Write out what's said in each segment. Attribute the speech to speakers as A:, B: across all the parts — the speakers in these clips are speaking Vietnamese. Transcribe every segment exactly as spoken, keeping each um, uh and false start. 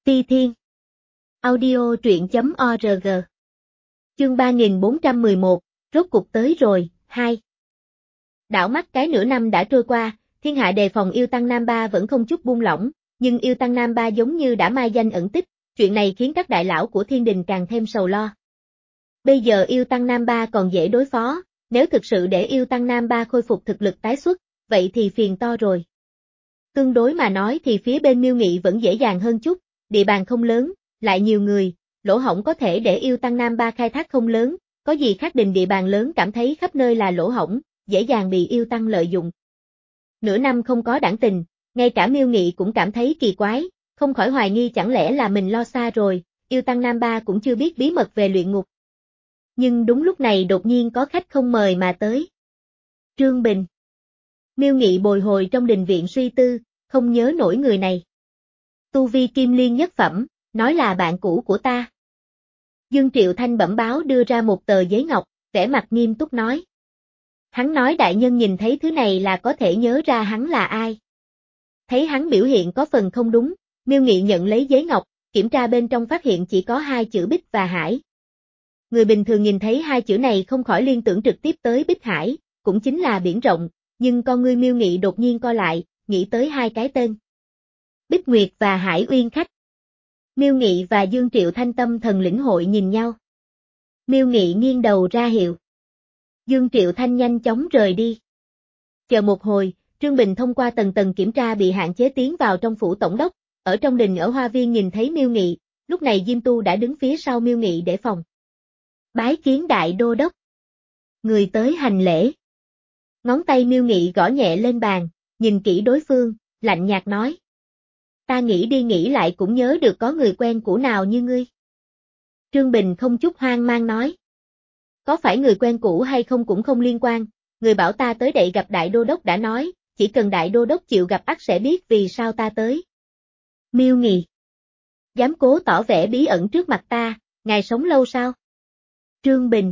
A: Ti Thiên. Audio truyện chấm org. Chương ba nghìn bốn trăm mười một, rốt cục tới rồi, hai. Đảo mắt cái nửa năm đã trôi qua, thiên hạ đề phòng yêu tăng Nam Ba vẫn không chút buông lỏng, nhưng yêu tăng Nam Ba giống như đã mai danh ẩn tích, chuyện này khiến các đại lão của thiên đình càng thêm sầu lo. Bây giờ yêu tăng Nam Ba còn dễ đối phó, nếu thực sự để yêu tăng Nam Ba khôi phục thực lực tái xuất, vậy thì phiền to rồi. Tương đối mà nói thì phía bên Miêu Nghị vẫn dễ dàng hơn chút, địa bàn không lớn, lại nhiều người, lỗ hổng có thể để yêu tăng Nam Ba khai thác không lớn, có gì khác đình địa bàn lớn cảm thấy khắp nơi là lỗ hổng, dễ dàng bị yêu tăng lợi dụng. Nửa năm không có đảng tình, ngay cả Miêu Nghị cũng cảm thấy kỳ quái, không khỏi hoài nghi chẳng lẽ là mình lo xa rồi, yêu tăng Nam Ba cũng chưa biết bí mật về luyện ngục. Nhưng đúng lúc này đột nhiên có khách không mời mà tới. Trương Bình. Miêu Nghị bồi hồi trong đình viện suy tư, không nhớ nổi người này. Tu vi kim liên nhất phẩm, nói là bạn cũ của ta. Dương Triệu Thanh bẩm báo đưa ra một tờ giấy ngọc, vẻ mặt nghiêm túc nói. Hắn nói đại nhân nhìn thấy thứ này là có thể nhớ ra hắn là ai. Thấy hắn biểu hiện có phần không đúng, Miêu Nghị nhận lấy giấy ngọc, kiểm tra bên trong phát hiện chỉ có hai chữ Bích và Hải. Người bình thường nhìn thấy hai chữ này không khỏi liên tưởng trực tiếp tới Bích Hải, cũng chính là biển rộng, nhưng con ngươi Miêu Nghị đột nhiên co lại, nghĩ tới hai cái tên. Bích Nguyệt và Hải Uyên Khách. Miêu Nghị và Dương Triệu Thanh tâm thần lĩnh hội nhìn nhau. Miêu Nghị nghiêng đầu ra hiệu. Dương Triệu Thanh nhanh chóng rời đi. Chờ một hồi, Trương Bình thông qua tầng tầng kiểm tra bị hạn chế tiến vào trong phủ tổng đốc, ở trong đình ở Hoa Viên nhìn thấy Miêu Nghị, lúc này Diêm Tu đã đứng phía sau Miêu Nghị để phòng. Bái kiến đại đô đốc. Người tới hành lễ. Ngón tay Miêu Nghị gõ nhẹ lên bàn, nhìn kỹ đối phương, lạnh nhạt nói. Ta nghĩ đi nghĩ lại cũng nhớ được có người quen cũ nào như ngươi. Trương Bình không chút hoang mang nói. Có phải người quen cũ hay không cũng không liên quan, người bảo ta tới đây gặp đại đô đốc đã nói, chỉ cần đại đô đốc chịu gặp ắt sẽ biết vì sao ta tới. Miêu Nghị. Dám cố tỏ vẻ bí ẩn trước mặt ta, ngài sống lâu sao? Trương Bình.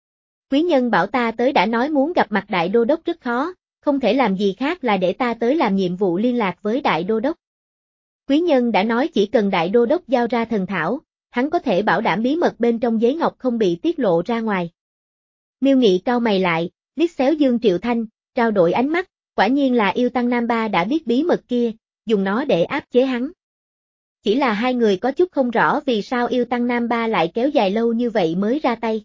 A: Quý nhân bảo ta tới đã nói muốn gặp mặt đại đô đốc rất khó, không thể làm gì khác là để ta tới làm nhiệm vụ liên lạc với đại đô đốc. Quý nhân đã nói chỉ cần đại đô đốc giao ra thần thảo, hắn có thể bảo đảm bí mật bên trong giấy ngọc không bị tiết lộ ra ngoài. Miêu Nghị cau mày lại, liếc xéo Dương Triệu Thanh, trao đổi ánh mắt, quả nhiên là yêu tăng Nam Ba đã biết bí mật kia, dùng nó để áp chế hắn. Chỉ là hai người có chút không rõ vì sao yêu tăng Nam Ba lại kéo dài lâu như vậy mới ra tay.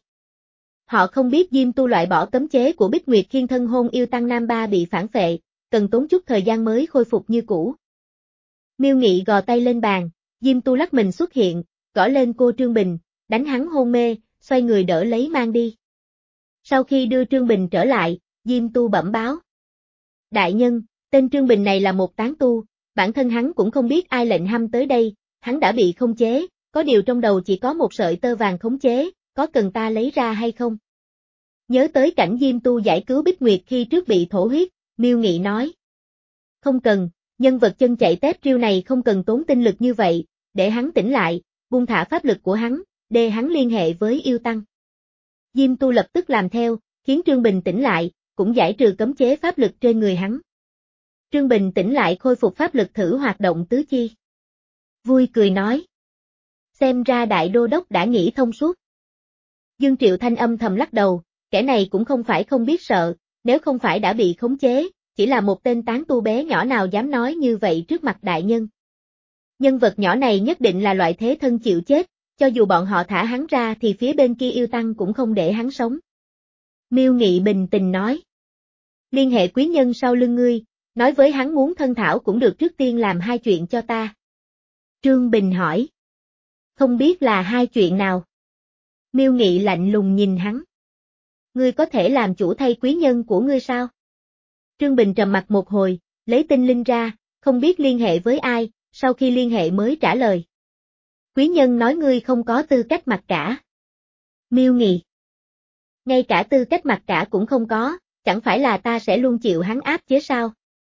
A: Họ không biết Diêm Tu loại bỏ cấm chế của Bích Nguyệt khiên thân hôn yêu tăng Nam Ba bị phản phệ, cần tốn chút thời gian mới khôi phục như cũ. Miêu Nghị gò tay lên bàn, Diêm Tu lắc mình xuất hiện, gõ lên cô Trương Bình, đánh hắn hôn mê, xoay người đỡ lấy mang đi. Sau khi đưa Trương Bình trở lại, Diêm Tu bẩm báo. Đại nhân, tên Trương Bình này là một tán tu, bản thân hắn cũng không biết ai lệnh hăm tới đây, hắn đã bị khống chế, có điều trong đầu chỉ có một sợi tơ vàng khống chế, có cần ta lấy ra hay không? Nhớ tới cảnh Diêm Tu giải cứu Bích Nguyệt khi trước bị thổ huyết, Miêu Nghị nói. Không cần, nhân vật chân chạy tép triêu này không cần tốn tinh lực như vậy, để hắn tỉnh lại, buông thả pháp lực của hắn, để hắn liên hệ với yêu tăng. Diêm Tu lập tức làm theo, khiến Trương Bình tỉnh lại, cũng giải trừ cấm chế pháp lực trên người hắn. Trương Bình tỉnh lại khôi phục pháp lực thử hoạt động tứ chi. Vui cười nói. Xem ra đại đô đốc đã nghĩ thông suốt. Dương Triệu Thanh âm thầm lắc đầu, kẻ này cũng không phải không biết sợ, nếu không phải đã bị khống chế, chỉ là một tên tán tu bé nhỏ nào dám nói như vậy trước mặt đại nhân. Nhân vật nhỏ này nhất định là loại thế thân chịu chết, cho dù bọn họ thả hắn ra thì phía bên kia yêu tăng cũng không để hắn sống. Miêu Nghị bình tình nói. Liên hệ quý nhân sau lưng ngươi, nói với hắn muốn thân thảo cũng được trước tiên làm hai chuyện cho ta. Trương Bình hỏi. Không biết là hai chuyện nào? Miêu Nghị lạnh lùng nhìn hắn. Ngươi có thể làm chủ thay quý nhân của ngươi sao? Trương Bình trầm mặt một hồi, lấy tinh linh ra, không biết liên hệ với ai, sau khi liên hệ mới trả lời. Quý nhân nói ngươi không có tư cách mặc cả. Miêu Nghị. Ngay cả tư cách mặc cả cũng không có, chẳng phải là ta sẽ luôn chịu hắn áp chế sao?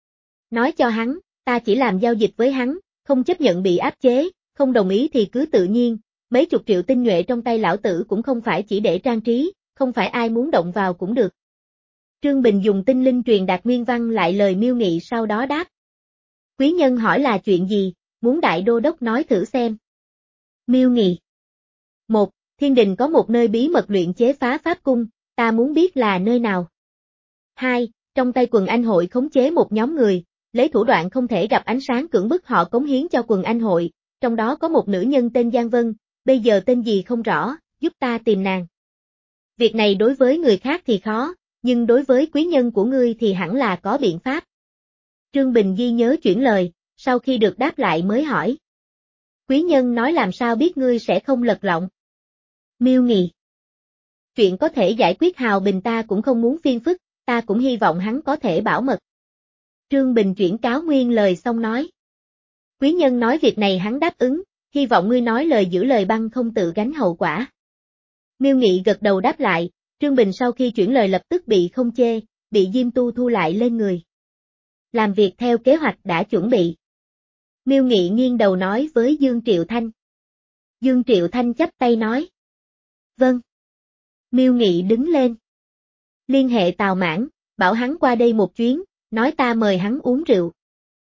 A: Nói cho hắn, ta chỉ làm giao dịch với hắn, không chấp nhận bị áp chế, không đồng ý thì cứ tự nhiên, mấy chục triệu tinh nhuệ trong tay lão tử cũng không phải chỉ để trang trí, không phải ai muốn động vào cũng được. Trương Bình dùng tinh linh truyền đạt nguyên văn lại lời Miêu Nghị sau đó đáp. Quý nhân hỏi là chuyện gì, muốn đại đô đốc nói thử xem. Miêu Nghị. Một. Thiên đình có một nơi bí mật luyện chế phá pháp cung, ta muốn biết là nơi nào. Hai. Trong tay quần anh hội khống chế một nhóm người, lấy thủ đoạn không thể gặp ánh sáng cưỡng bức họ cống hiến cho quần anh hội, trong đó có một nữ nhân tên Giang Vân, bây giờ tên gì không rõ, giúp ta tìm nàng. Việc này đối với người khác thì khó, nhưng đối với quý nhân của ngươi thì hẳn là có biện pháp. Trương Bình Di nhớ chuyển lời, sau khi được đáp lại mới hỏi. Quý nhân nói làm sao biết ngươi sẽ không lật lọng. Miêu Nghị. Chuyện có thể giải quyết hào bình ta cũng không muốn phiền phức, ta cũng hy vọng hắn có thể bảo mật. Trương Bình chuyển cáo nguyên lời xong nói. Quý nhân nói việc này hắn đáp ứng, hy vọng ngươi nói lời giữ lời băng không tự gánh hậu quả. Miêu Nghị gật đầu đáp lại, Trương Bình sau khi chuyển lời lập tức bị không chê, bị Diêm Tu thu lại lên người. Làm việc theo kế hoạch đã chuẩn bị. Miêu Nghị nghiêng đầu nói với Dương Triệu Thanh. Dương Triệu Thanh chắp tay nói. Vâng. Miêu Nghị đứng lên. Liên hệ Tào Mãn, bảo hắn qua đây một chuyến, nói ta mời hắn uống rượu.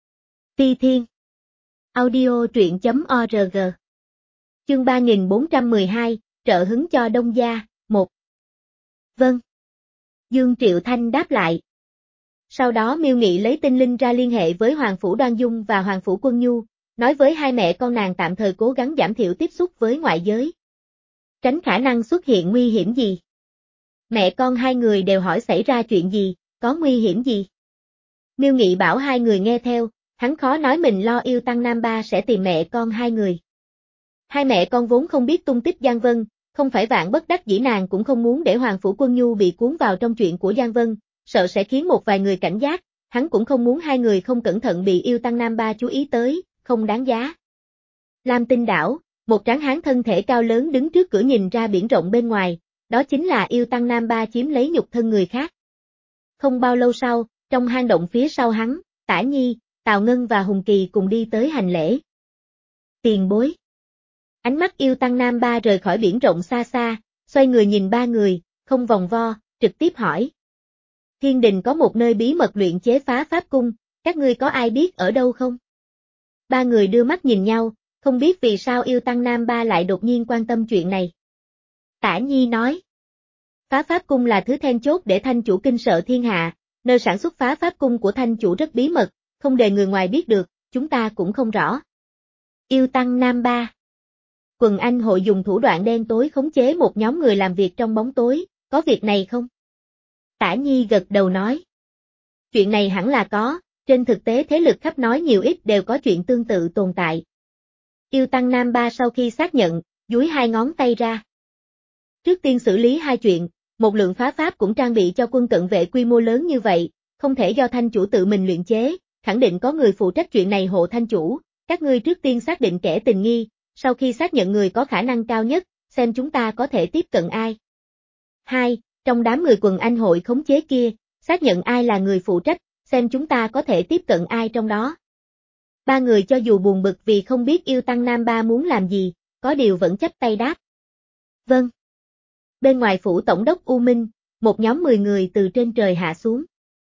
A: Ti Thiên. Audio truyện chấm org. Chương ba nghìn bốn trăm mười hai, trợ hứng cho Đông Gia, một. Vâng. Dương Triệu Thanh đáp lại. Sau đó Miêu Nghị lấy tinh linh ra liên hệ với Hoàng Phủ Đoan Dung và Hoàng Phủ Quân Nhu, nói với hai mẹ con nàng tạm thời cố gắng giảm thiểu tiếp xúc với ngoại giới. Tránh khả năng xuất hiện nguy hiểm gì. Mẹ con hai người đều hỏi xảy ra chuyện gì, có nguy hiểm gì. Miêu Nghị bảo hai người nghe theo, hắn khó nói mình lo yêu Tăng Nam Ba sẽ tìm mẹ con hai người. Hai mẹ con vốn không biết tung tích Giang Vân, không phải vạn bất đắc dĩ nàng cũng không muốn để Hoàng Phủ Quân Nhu bị cuốn vào trong chuyện của Giang Vân, sợ sẽ khiến một vài người cảnh giác, hắn cũng không muốn hai người không cẩn thận bị yêu Tăng Nam Ba chú ý tới, không đáng giá. Lam Tinh đảo, một tráng hán thân thể cao lớn đứng trước cửa nhìn ra biển rộng bên ngoài, đó chính là yêu Tăng Nam Ba chiếm lấy nhục thân người khác. Không bao lâu sau, trong hang động phía sau hắn, Tả Nhi, Tào Ngân và Hùng Kỳ cùng đi tới hành lễ. Tiền bối. Ánh mắt yêu Tăng Nam Ba rời khỏi biển rộng xa xa, xoay người nhìn ba người, không vòng vo, trực tiếp hỏi. Thiên đình có một nơi bí mật luyện chế phá pháp cung, các ngươi có ai biết ở đâu không? Ba người đưa mắt nhìn nhau, không biết vì sao yêu Tăng Nam Ba lại đột nhiên quan tâm chuyện này. Tả Nhi nói. Phá pháp cung là thứ then chốt để thanh chủ kinh sợ thiên hạ, nơi sản xuất phá pháp cung của thanh chủ rất bí mật, không để người ngoài biết được, chúng ta cũng không rõ. Yêu Tăng Nam Ba. Quần anh hội dùng thủ đoạn đen tối khống chế một nhóm người làm việc trong bóng tối, có việc này không? Tả Nhi gật đầu nói. Chuyện này hẳn là có, trên thực tế thế lực khắp nói nhiều ít đều có chuyện tương tự tồn tại. Yêu Tăng Nam Ba sau khi xác nhận, dúi hai ngón tay ra. Trước tiên xử lý hai chuyện, một lượng phá pháp cũng trang bị cho quân cận vệ quy mô lớn như vậy, không thể do thanh chủ tự mình luyện chế, khẳng định có người phụ trách chuyện này hộ thanh chủ, các ngươi trước tiên xác định kẻ tình nghi, sau khi xác nhận người có khả năng cao nhất, xem chúng ta có thể tiếp cận ai. Hai, trong đám người quần anh hội khống chế kia, xác nhận ai là người phụ trách, xem chúng ta có thể tiếp cận ai trong đó. Ba người cho dù buồn bực vì không biết yêu Tăng Nam Ba muốn làm gì, có điều vẫn chấp tay đáp. Vâng. Bên ngoài phủ tổng đốc U Minh, một nhóm mười người từ trên trời hạ xuống.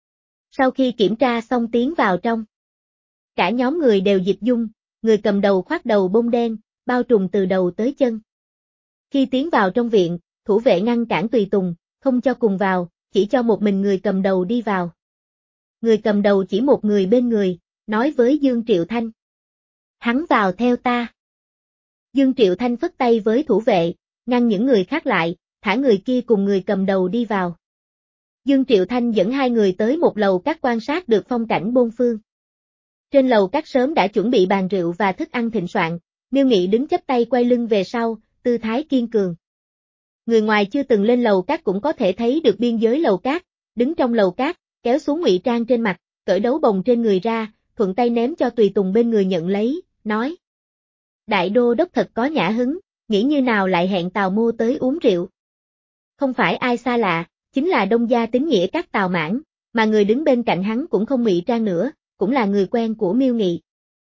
A: Sau khi kiểm tra xong tiến vào trong. Cả nhóm người đều dịch dung, người cầm đầu khoác đầu bông đen, bao trùm từ đầu tới chân. Khi tiến vào trong viện, thủ vệ ngăn cản tùy tùng, không cho cùng vào, chỉ cho một mình người cầm đầu đi vào. Người cầm đầu chỉ một người bên người, nói với Dương Triệu Thanh. Hắn vào theo ta. Dương Triệu Thanh phất tay với thủ vệ, ngăn những người khác lại, thả người kia cùng người cầm đầu đi vào. Dương Triệu Thanh dẫn hai người tới một lầu các quan sát được phong cảnh bốn phương. Trên lầu các sớm đã chuẩn bị bàn rượu và thức ăn thịnh soạn, Miêu Nghị đứng chắp tay quay lưng về sau, tư thái kiên cường. Người ngoài chưa từng lên lầu các cũng có thể thấy được biên giới lầu các, đứng trong lầu các, kéo xuống ngụy trang trên mặt, cởi đấu bồng trên người ra, thuận tay ném cho tùy tùng bên người nhận lấy, nói. Đại đô đốc thật có nhã hứng, nghĩ như nào lại hẹn Tào Mô tới uống rượu. Không phải ai xa lạ, chính là Đông Gia tín nghĩa các Tào Mãn, mà người đứng bên cạnh hắn cũng không ngụy trang nữa, cũng là người quen của Miêu Nghị.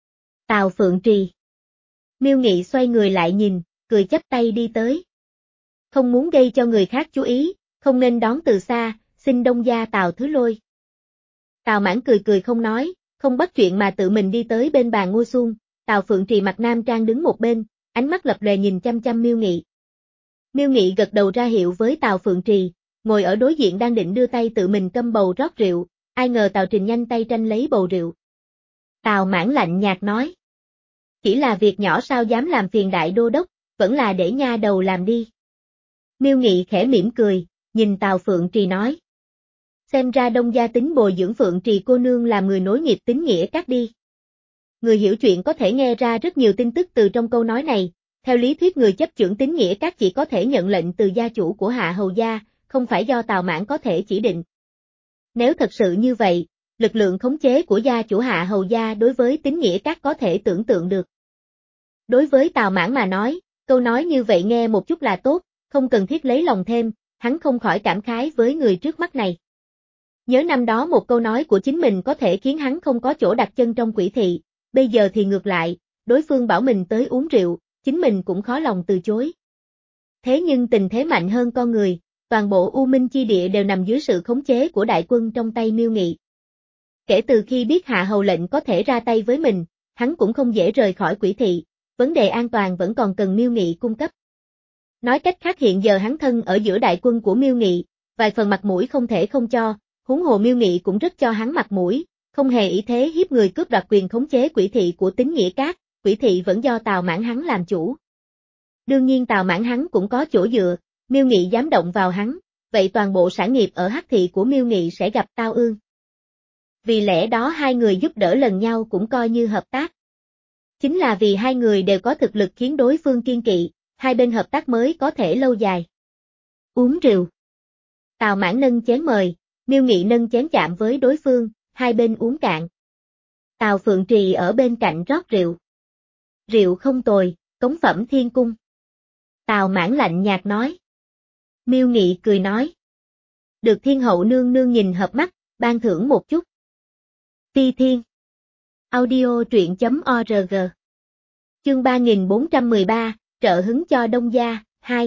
A: Tào Phượng Trì. Miêu Nghị xoay người lại nhìn, cười chắp tay đi tới. Không muốn gây cho người khác chú ý, không nên đón từ xa, xin Đông Gia Tào thứ lôi. Tào Mãn cười cười không nói, không bắt chuyện mà tự mình đi tới bên bàn ngôi xuông, Tào Phượng Trì mặt nam trang đứng một bên, ánh mắt lập lòe nhìn chăm chăm Miêu Nghị. Miêu Nghị gật đầu ra hiệu với Tào Phượng Trì, ngồi ở đối diện đang định đưa tay tự mình câm bầu rót rượu, ai ngờ Tào Trình nhanh tay tranh lấy bầu rượu. Tào Mãn lạnh nhạt nói. Chỉ là việc nhỏ sao dám làm phiền đại đô đốc, vẫn là để nha đầu làm đi. Miêu Nghị khẽ mỉm cười, nhìn Tào Phượng Trì nói. Xem ra Đông gia tính bồi dưỡng Phượng Trì cô nương làm người nối nghiệp tín nghĩa các đi. Người hiểu chuyện có thể nghe ra rất nhiều tin tức từ trong câu nói này, theo lý thuyết người chấp chưởng tín nghĩa các chỉ có thể nhận lệnh từ gia chủ của Hạ Hầu gia, không phải do Tào Mãn có thể chỉ định. Nếu thật sự như vậy, lực lượng khống chế của gia chủ Hạ Hầu gia đối với tín nghĩa các có thể tưởng tượng được. Đối với Tào Mãn mà nói, câu nói như vậy nghe một chút là tốt, không cần thiết lấy lòng thêm, hắn không khỏi cảm khái với người trước mắt này. Nhớ năm đó một câu nói của chính mình có thể khiến hắn không có chỗ đặt chân trong quỷ thị, bây giờ thì ngược lại, đối phương bảo mình tới uống rượu, chính mình cũng khó lòng từ chối. Thế nhưng tình thế mạnh hơn con người, toàn bộ U Minh chi địa đều nằm dưới sự khống chế của đại quân trong tay Miêu Nghị. Kể từ khi biết Hạ Hầu lệnh có thể ra tay với mình, hắn cũng không dễ rời khỏi quỷ thị, vấn đề an toàn vẫn còn cần Miêu Nghị cung cấp. Nói cách khác hiện giờ hắn thân ở giữa đại quân của Miêu Nghị, vài phần mặt mũi không thể không cho, huống hồ Miêu Nghị cũng rất cho hắn mặt mũi, không hề ý thế hiếp người cướp đoạt quyền khống chế quỷ thị của tín nghĩa các, quỷ thị vẫn do Tào Mãn hắn làm chủ. Đương nhiên Tào Mãn hắn cũng có chỗ dựa, Miêu Nghị dám động vào hắn, vậy toàn bộ sản nghiệp ở Hắc thị của Miêu Nghị sẽ gặp tao ương. Vì lẽ đó hai người giúp đỡ lần nhau cũng coi như hợp tác. Chính là vì hai người đều có thực lực khiến đối phương kiên kỵ, hai bên hợp tác mới có thể lâu dài. Uống rượu. Tào Mãn nâng chén mời, Miêu Nghị nâng chén chạm với đối phương, hai bên uống cạn. Tào Phượng Trì ở bên cạnh rót rượu. Rượu không tồi, cống phẩm thiên cung. Tào Mãn lạnh nhạt nói. Miêu Nghị cười nói. Được thiên hậu nương nương nhìn hợp mắt, ban thưởng một chút. Phi Thiên. Audio truyện chấm org. Chương ba nghìn bốn trăm mười ba, trợ hứng cho Đông gia, hai.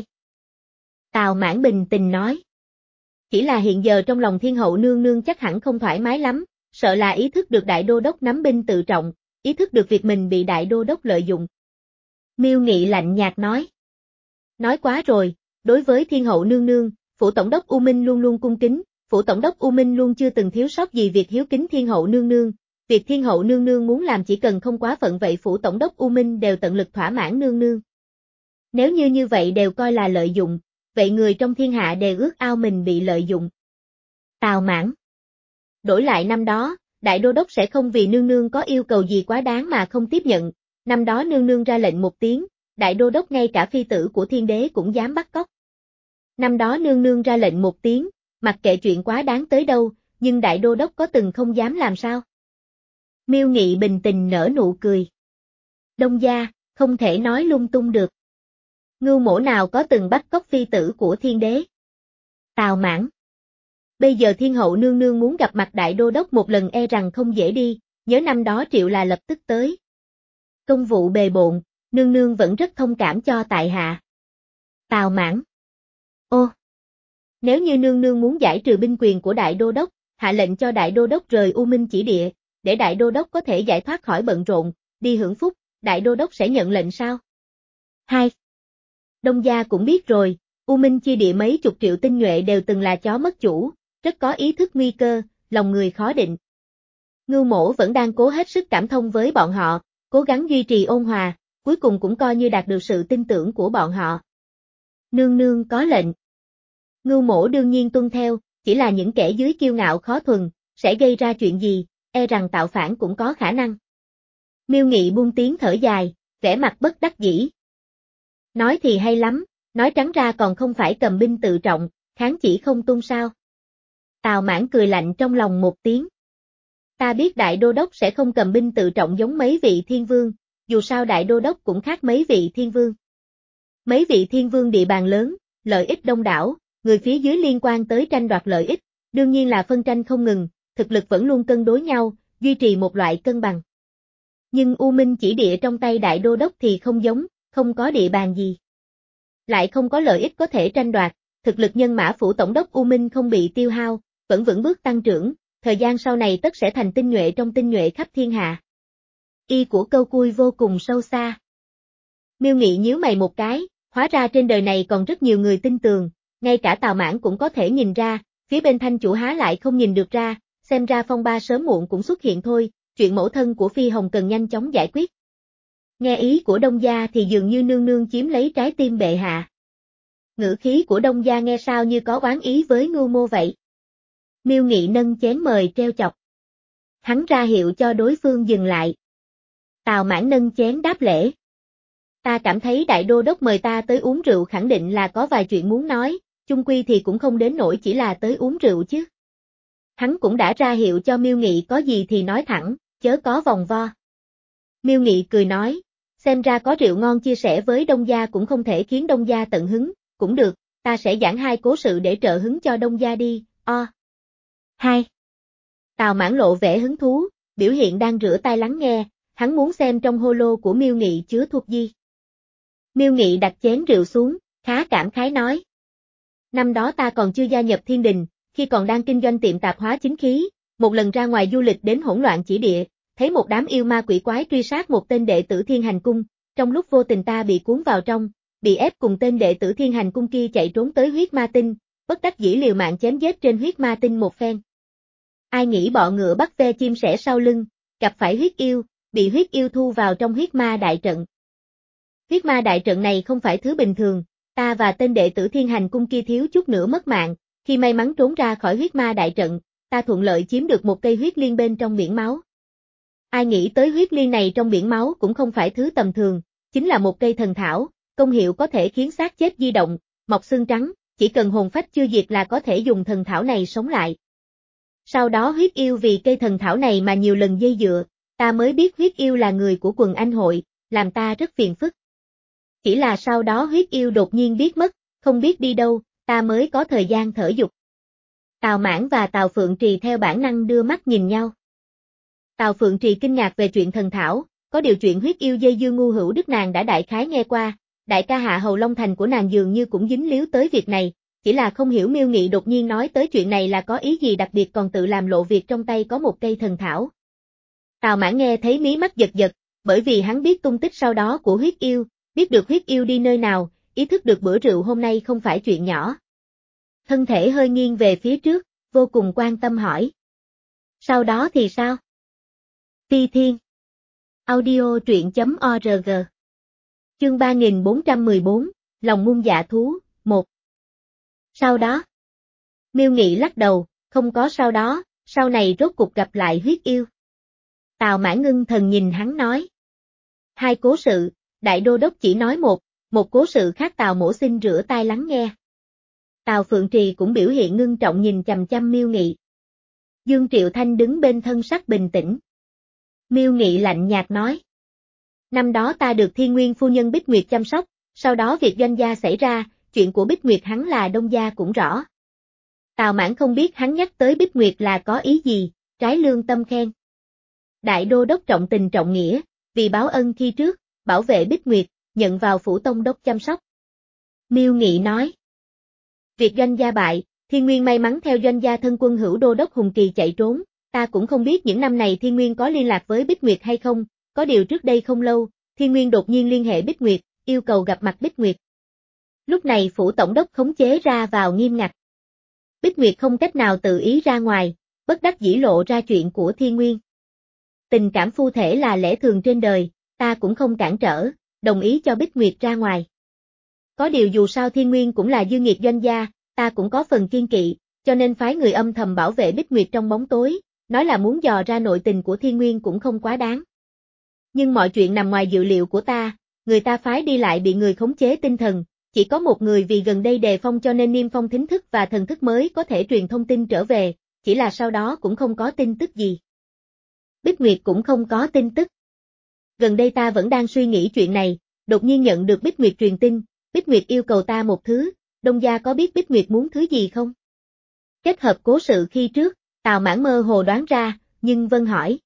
A: Tào Mãn bình tình nói. Chỉ là hiện giờ trong lòng thiên hậu nương nương chắc hẳn không thoải mái lắm, sợ là ý thức được đại đô đốc nắm binh tự trọng, ý thức được việc mình bị đại đô đốc lợi dụng. Miêu Nghị lạnh nhạt nói. Nói quá rồi, đối với thiên hậu nương nương, phủ tổng đốc U Minh luôn luôn cung kính, phủ tổng đốc U Minh luôn chưa từng thiếu sót gì việc hiếu kính thiên hậu nương nương, việc thiên hậu nương nương muốn làm chỉ cần không quá phận vậy phủ tổng đốc U Minh đều tận lực thỏa mãn nương nương. Nếu như như vậy đều coi là lợi dụng, vậy người trong thiên hạ đều ước ao mình bị lợi dụng. Tào Mãn. Đổi lại năm đó, đại đô đốc sẽ không vì nương nương có yêu cầu gì quá đáng mà không tiếp nhận, năm đó nương nương ra lệnh một tiếng, đại đô đốc ngay cả phi tử của thiên đế cũng dám bắt cóc. Năm đó nương nương ra lệnh một tiếng, mặc kệ chuyện quá đáng tới đâu, nhưng đại đô đốc có từng không dám làm sao? Miêu Nghị bình tình nở nụ cười. Đông gia, không thể nói lung tung được. Ngưu mổ nào có từng bắt cóc phi tử của thiên đế? Tào Mãn. Bây giờ thiên hậu nương nương muốn gặp mặt đại đô đốc một lần e rằng không dễ đi, nhớ năm đó Triệu là lập tức tới. Công vụ bề bộn, nương nương vẫn rất thông cảm cho tại hạ. Tào Mãn. Ô! Nếu như nương nương muốn giải trừ binh quyền của đại đô đốc, hạ lệnh cho đại đô đốc rời U Minh chỉ địa, để đại đô đốc có thể giải thoát khỏi bận rộn, đi hưởng phúc, đại đô đốc sẽ nhận lệnh sao? Hai. Đông gia cũng biết rồi, U Minh chi địa mấy chục triệu tinh nhuệ đều từng là chó mất chủ, rất có ý thức nguy cơ, lòng người khó định. Ngưu mổ vẫn đang cố hết sức cảm thông với bọn họ, cố gắng duy trì ôn hòa, cuối cùng cũng coi như đạt được sự tin tưởng của bọn họ. Nương nương có lệnh. Ngưu mổ đương nhiên tuân theo, chỉ là những kẻ dưới kiêu ngạo khó thuần, sẽ gây ra chuyện gì, e rằng tạo phản cũng có khả năng. Miêu Nghị buông tiếng thở dài, vẻ mặt bất đắc dĩ. Nói thì hay lắm, nói trắng ra còn không phải cầm binh tự trọng, kháng chỉ không tung sao. Tào Mãn cười lạnh trong lòng một tiếng. Ta biết đại đô đốc sẽ không cầm binh tự trọng giống mấy vị thiên vương, dù sao đại đô đốc cũng khác mấy vị thiên vương. Mấy vị thiên vương địa bàn lớn, lợi ích đông đảo, người phía dưới liên quan tới tranh đoạt lợi ích, đương nhiên là phân tranh không ngừng, thực lực vẫn luôn cân đối nhau, duy trì một loại cân bằng. Nhưng U Minh chỉ địa trong tay đại đô đốc thì không giống, không có địa bàn gì. Lại không có lợi ích có thể tranh đoạt, thực lực nhân mã phủ tổng đốc U Minh không bị tiêu hao, vẫn vững bước tăng trưởng, thời gian sau này tất sẽ thành tinh nhuệ trong tinh nhuệ khắp thiên hạ. Y của câu cui vô cùng sâu xa. Miêu Nghị nhíu mày một cái, hóa ra trên đời này còn rất nhiều người tin tường, ngay cả Tào Mãn cũng có thể nhìn ra, phía bên Thanh chủ há lại không nhìn được ra, xem ra phong ba sớm muộn cũng xuất hiện thôi, chuyện mẫu thân của Phi Hồng cần nhanh chóng giải quyết. Nghe ý của Đông gia thì dường như nương nương chiếm lấy trái tim bệ hạ. Ngữ khí của Đông gia nghe sao như có oán ý với Ngưu Mô vậy. Miêu Nghị nâng chén mời treo chọc. Hắn ra hiệu cho đối phương dừng lại. Tào Mãn nâng chén đáp lễ. Ta cảm thấy đại đô đốc mời ta tới uống rượu khẳng định là có vài chuyện muốn nói, chung quy thì cũng không đến nỗi chỉ là tới uống rượu chứ. Hắn cũng đã ra hiệu cho Miêu Nghị có gì thì nói thẳng, chớ có vòng vo. Miêu Nghị cười nói, xem ra có rượu ngon chia sẻ với Đông gia cũng không thể khiến Đông gia tận hứng, cũng được, ta sẽ giảng hai cố sự để trợ hứng cho Đông gia đi, o. Hai. Tào Mãn lộ vẻ hứng thú, biểu hiện đang rửa tai lắng nghe, hắn muốn xem trong hô lô của Miêu Nghị chứa thuộc gì. Miêu Nghị đặt chén rượu xuống, khá cảm khái nói. Năm đó ta còn chưa gia nhập Thiên Đình, khi còn đang kinh doanh tiệm tạp hóa chính khí, một lần ra ngoài du lịch đến hỗn loạn chỉ địa, thấy một đám yêu ma quỷ quái truy sát một tên đệ tử Thiên Hành Cung, trong lúc vô tình ta bị cuốn vào trong, bị ép cùng tên đệ tử Thiên Hành Cung kia chạy trốn tới huyết ma tinh, bất đắc dĩ liều mạng chém giết trên huyết ma tinh một phen. Ai nghĩ bọ ngựa bắt ve chim sẻ sau lưng, gặp phải huyết yêu, bị huyết yêu thu vào trong huyết ma đại trận. Huyết ma đại trận này không phải thứ bình thường, ta và tên đệ tử Thiên Hành Cung kia thiếu chút nữa mất mạng, khi may mắn trốn ra khỏi huyết ma đại trận, ta thuận lợi chiếm được một cây huyết liên bên trong biển máu. Ai nghĩ tới huyết liên này trong biển máu cũng không phải thứ tầm thường, chính là một cây thần thảo, công hiệu có thể khiến xác chết di động, mọc xương trắng, chỉ cần hồn phách chưa diệt là có thể dùng thần thảo này sống lại. Sau đó huyết yêu vì cây thần thảo này mà nhiều lần dây dựa, ta mới biết huyết yêu là người của quần anh hội, làm ta rất phiền phức. Chỉ là sau đó huyết yêu đột nhiên biết mất, không biết đi đâu, ta mới có thời gian thở dục. Tào Mãn và Tào Phượng Trì theo bản năng đưa mắt nhìn nhau. Tào Phượng Trì kinh ngạc về chuyện thần thảo, có điều chuyện huyết yêu dây dưa ngu hữu đức nàng đã đại khái nghe qua, đại ca Hạ Hầu Long Thành của nàng dường như cũng dính líu tới việc này, chỉ là không hiểu Miêu Nghị đột nhiên nói tới chuyện này là có ý gì đặc biệt còn tự làm lộ việc trong tay có một cây thần thảo. Tào Mãn nghe thấy mí mắt giật giật, bởi vì hắn biết tung tích sau đó của huyết yêu, biết được huyết yêu đi nơi nào, ý thức được bữa rượu hôm nay không phải chuyện nhỏ. Thân thể hơi nghiêng về phía trước, vô cùng quan tâm hỏi. Sau đó thì sao? Phi Thiên. Audio truyện chấm org. Chương ba nghìn bốn trăm mười bốn, Lòng muôn dạ thú, một. Sau đó. Miêu Nghị lắc đầu, không có sau đó, sau này rốt cục gặp lại huyết yêu. Tào Mãn ngưng thần nhìn hắn nói. Hai cố sự, đại đô đốc chỉ nói một, một cố sự khác Tào Mỗ xin rửa tai lắng nghe. Tào Phượng Trì cũng biểu hiện ngưng trọng nhìn chằm chằm Miêu Nghị. Dương Triệu Thanh đứng bên thân sắc bình tĩnh. Miêu Nghị lạnh nhạt nói. Năm đó ta được Thiên Nguyên phu nhân Bích Nguyệt chăm sóc, sau đó việc doanh gia xảy ra, chuyện của Bích Nguyệt hắn là Đông gia cũng rõ. Tào Mãn không biết hắn nhắc tới Bích Nguyệt là có ý gì, trái lương tâm khen. Đại đô đốc trọng tình trọng nghĩa, vì báo ân khi trước, bảo vệ Bích Nguyệt, nhận vào phủ tông đốc chăm sóc. Miêu Nghị nói. Việc doanh gia bại, Thiên Nguyên may mắn theo doanh gia thân quân hữu đô đốc Hùng Kỳ chạy trốn, ta cũng không biết những năm này Thiên Nguyên có liên lạc với Bích Nguyệt hay không, có điều trước đây không lâu, Thiên Nguyên đột nhiên liên hệ Bích Nguyệt, yêu cầu gặp mặt Bích Nguyệt. Lúc này phủ tổng đốc khống chế ra vào nghiêm ngặt. Bích Nguyệt không cách nào tự ý ra ngoài, bất đắc dĩ lộ ra chuyện của Thiên Nguyên. Tình cảm phu thể là lẽ thường trên đời, ta cũng không cản trở, đồng ý cho Bích Nguyệt ra ngoài. Có điều dù sao Thiên Nguyên cũng là dư nghiệt doanh gia, ta cũng có phần kiên kỵ, cho nên phái người âm thầm bảo vệ Bích Nguyệt trong bóng tối, nói là muốn dò ra nội tình của Thiên Nguyên cũng không quá đáng. Nhưng mọi chuyện nằm ngoài dự liệu của ta, người ta phái đi lại bị người khống chế tinh thần, chỉ có một người vì gần đây đề phong cho nên niêm phong thính thức và thần thức mới có thể truyền thông tin trở về, chỉ là sau đó cũng không có tin tức gì. Bích Nguyệt cũng không có tin tức. Gần đây ta vẫn đang suy nghĩ chuyện này, đột nhiên nhận được Bích Nguyệt truyền tin, Bích Nguyệt yêu cầu ta một thứ, Đông gia có biết Bích Nguyệt muốn thứ gì không? Kết hợp cố sự khi trước, Tào Mãn mơ hồ đoán ra, nhưng Vân hỏi.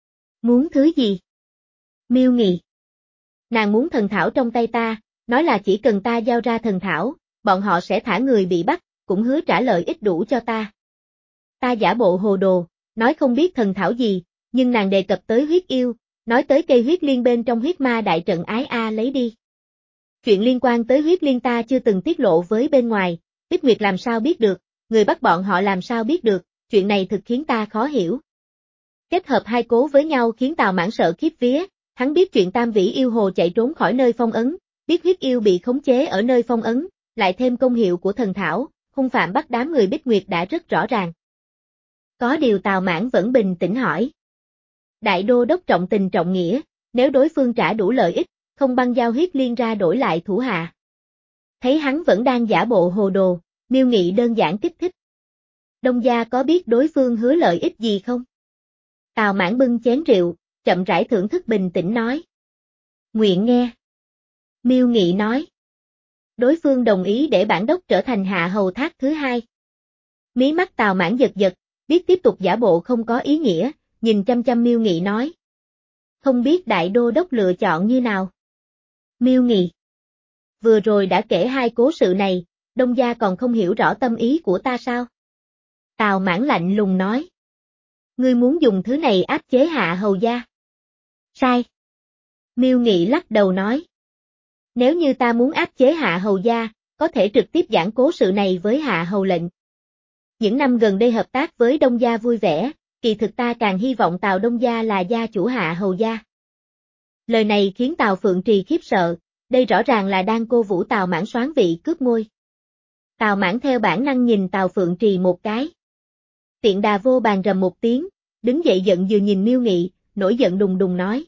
A: Muốn thứ gì? Miêu Nghị. Nàng muốn thần thảo trong tay ta, nói là chỉ cần ta giao ra thần thảo, bọn họ sẽ thả người bị bắt, cũng hứa trả lợi ích đủ cho ta. Ta giả bộ hồ đồ, nói không biết thần thảo gì, nhưng nàng đề cập tới huyết yêu, nói tới cây huyết liên bên trong huyết ma đại trận ái a lấy đi. Chuyện liên quan tới huyết liên ta chưa từng tiết lộ với bên ngoài, Bích Nguyệt làm sao biết được, người bắt bọn họ làm sao biết được, chuyện này thực khiến ta khó hiểu. Kết hợp hai cố với nhau khiến Tào Mãn sợ khiếp vía, hắn biết chuyện Tam Vĩ yêu hồ chạy trốn khỏi nơi phong ấn, biết huyết yêu bị khống chế ở nơi phong ấn, lại thêm công hiệu của thần thảo, hung phạm bắt đám người Bích Nguyệt đã rất rõ ràng. Có điều Tào Mãn vẫn bình tĩnh hỏi. Đại đô đốc trọng tình trọng nghĩa, nếu đối phương trả đủ lợi ích, không băng giao huyết liên ra đổi lại thủ hạ. Thấy hắn vẫn đang giả bộ hồ đồ, Miêu Nghị đơn giản kích thích. Đông gia có biết đối phương hứa lợi ích gì không? Tào Mãn bưng chén rượu, chậm rãi thưởng thức bình tĩnh nói. Nguyện nghe. Miêu Nghị nói. Đối phương đồng ý để bản đốc trở thành hạ hầu thác thứ hai. Mí mắt Tào Mãn giật giật, biết tiếp tục giả bộ không có ý nghĩa, nhìn chăm chăm Miêu Nghị nói. Không biết đại đô đốc lựa chọn như nào? Miêu Nghị. Vừa rồi đã kể hai cố sự này, Đông gia còn không hiểu rõ tâm ý của ta sao? Tào Mãn lạnh lùng nói. Ngươi muốn dùng thứ này áp chế hạ hầu gia? Sai. Miêu Nghị lắc đầu nói. Nếu như ta muốn áp chế hạ hầu gia, có thể trực tiếp giảng cố sự này với hạ hầu lệnh. Những năm gần đây hợp tác với Đông gia vui vẻ, kỳ thực ta càng hy vọng Tào Đông gia là gia chủ hạ hầu gia. Lời này khiến Tào Phượng Trì khiếp sợ, đây rõ ràng là đang cô vũ Tào Mãn soán vị cướp ngôi. Tào Mãn theo bản năng nhìn Tào Phượng Trì một cái. Tiện đà vô bàn rầm một tiếng, đứng dậy giận vừa nhìn Miêu Nghị, nổi giận đùng đùng nói.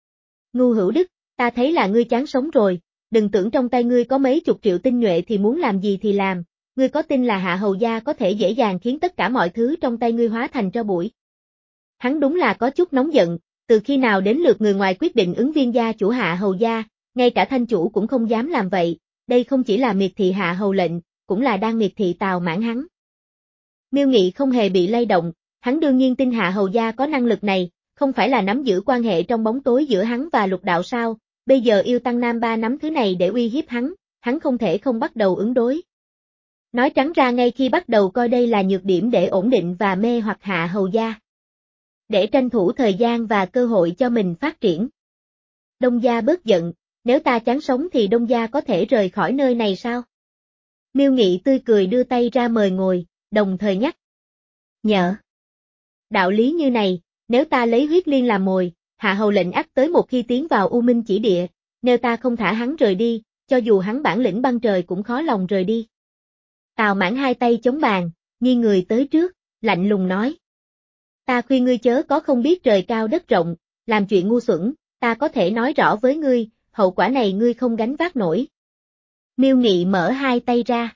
A: Ngu Hữu Đức, ta thấy là ngươi chán sống rồi, đừng tưởng trong tay ngươi có mấy chục triệu tinh nhuệ thì muốn làm gì thì làm, ngươi có tin là hạ hầu gia có thể dễ dàng khiến tất cả mọi thứ trong tay ngươi hóa thành tro bụi. Hắn đúng là có chút nóng giận, từ khi nào đến lượt người ngoài quyết định ứng viên gia chủ hạ hầu gia, ngay cả thanh chủ cũng không dám làm vậy, đây không chỉ là miệt thị hạ hầu lệnh, cũng là đang miệt thị Tào Mãn hắn. Miêu Nghị không hề bị lay động, hắn đương nhiên tin hạ hầu gia có năng lực này, không phải là nắm giữ quan hệ trong bóng tối giữa hắn và lục đạo sao, bây giờ yêu tăng Nam Ba nắm thứ này để uy hiếp hắn, hắn không thể không bắt đầu ứng đối. Nói trắng ra ngay khi bắt đầu coi đây là nhược điểm để ổn định và mê hoặc hạ hầu gia. Để tranh thủ thời gian và cơ hội cho mình phát triển. Đông gia bớt giận, nếu ta chán sống thì Đông gia có thể rời khỏi nơi này sao? Miêu Nghị tươi cười đưa tay ra mời ngồi, đồng thời nhắc. Nhỡ. Đạo lý như này, nếu ta lấy huyết liên làm mồi, hạ hầu lệnh ắt tới một khi tiến vào U Minh chỉ địa, nếu ta không thả hắn rời đi, cho dù hắn bản lĩnh băng trời cũng khó lòng rời đi. Tào Mãn hai tay chống bàn, nghiêng người tới trước, lạnh lùng nói. Ta khuyên ngươi chớ có không biết trời cao đất rộng, làm chuyện ngu xuẩn, ta có thể nói rõ với ngươi, hậu quả này ngươi không gánh vác nổi. Miêu Nghị mở hai tay ra.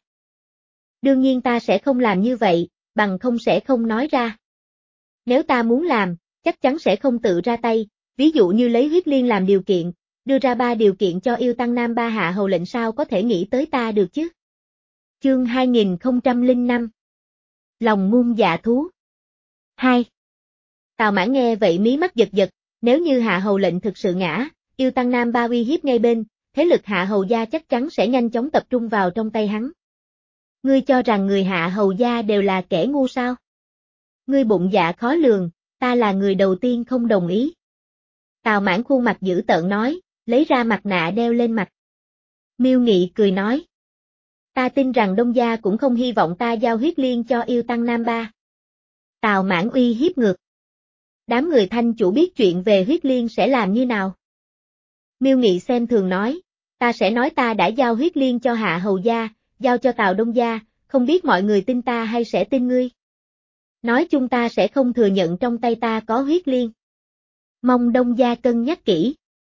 A: Đương nhiên ta sẽ không làm như vậy, bằng không sẽ không nói ra. Nếu ta muốn làm, chắc chắn sẽ không tự ra tay, ví dụ như lấy huyết liên làm điều kiện, đưa ra ba điều kiện cho yêu tăng Nam Ba hạ hầu lệnh sao có thể nghĩ tới ta được chứ. Chương hai nghìn không trăm lẻ năm Lòng muôn dạ thú hai. Tào Mãn nghe vậy mí mắt giật giật, nếu như hạ hầu lệnh thực sự ngã, yêu tăng Nam Ba uy hiếp ngay bên, thế lực hạ hầu gia chắc chắn sẽ nhanh chóng tập trung vào trong tay hắn. Ngươi cho rằng người hạ hầu gia đều là kẻ ngu sao? Ngươi bụng dạ khó lường, ta là người đầu tiên không đồng ý. Tào Mãn khuôn mặt dữ tợn nói, lấy ra mặt nạ đeo lên mặt. Miêu Nghị cười nói. Ta tin rằng Đông gia cũng không hy vọng ta giao huyết liên cho yêu tăng Nam Ba. Tào Mãn uy hiếp ngược. Đám người Thanh chủ biết chuyện về huyết liên sẽ làm như nào? Miêu Nghị xem thường nói, ta sẽ nói ta đã giao huyết liên cho hạ hầu gia, giao cho Tào Đông gia, không biết mọi người tin ta hay sẽ tin ngươi. Nói chung ta sẽ không thừa nhận trong tay ta có huyết liên. Mong Đông gia cân nhắc kỹ.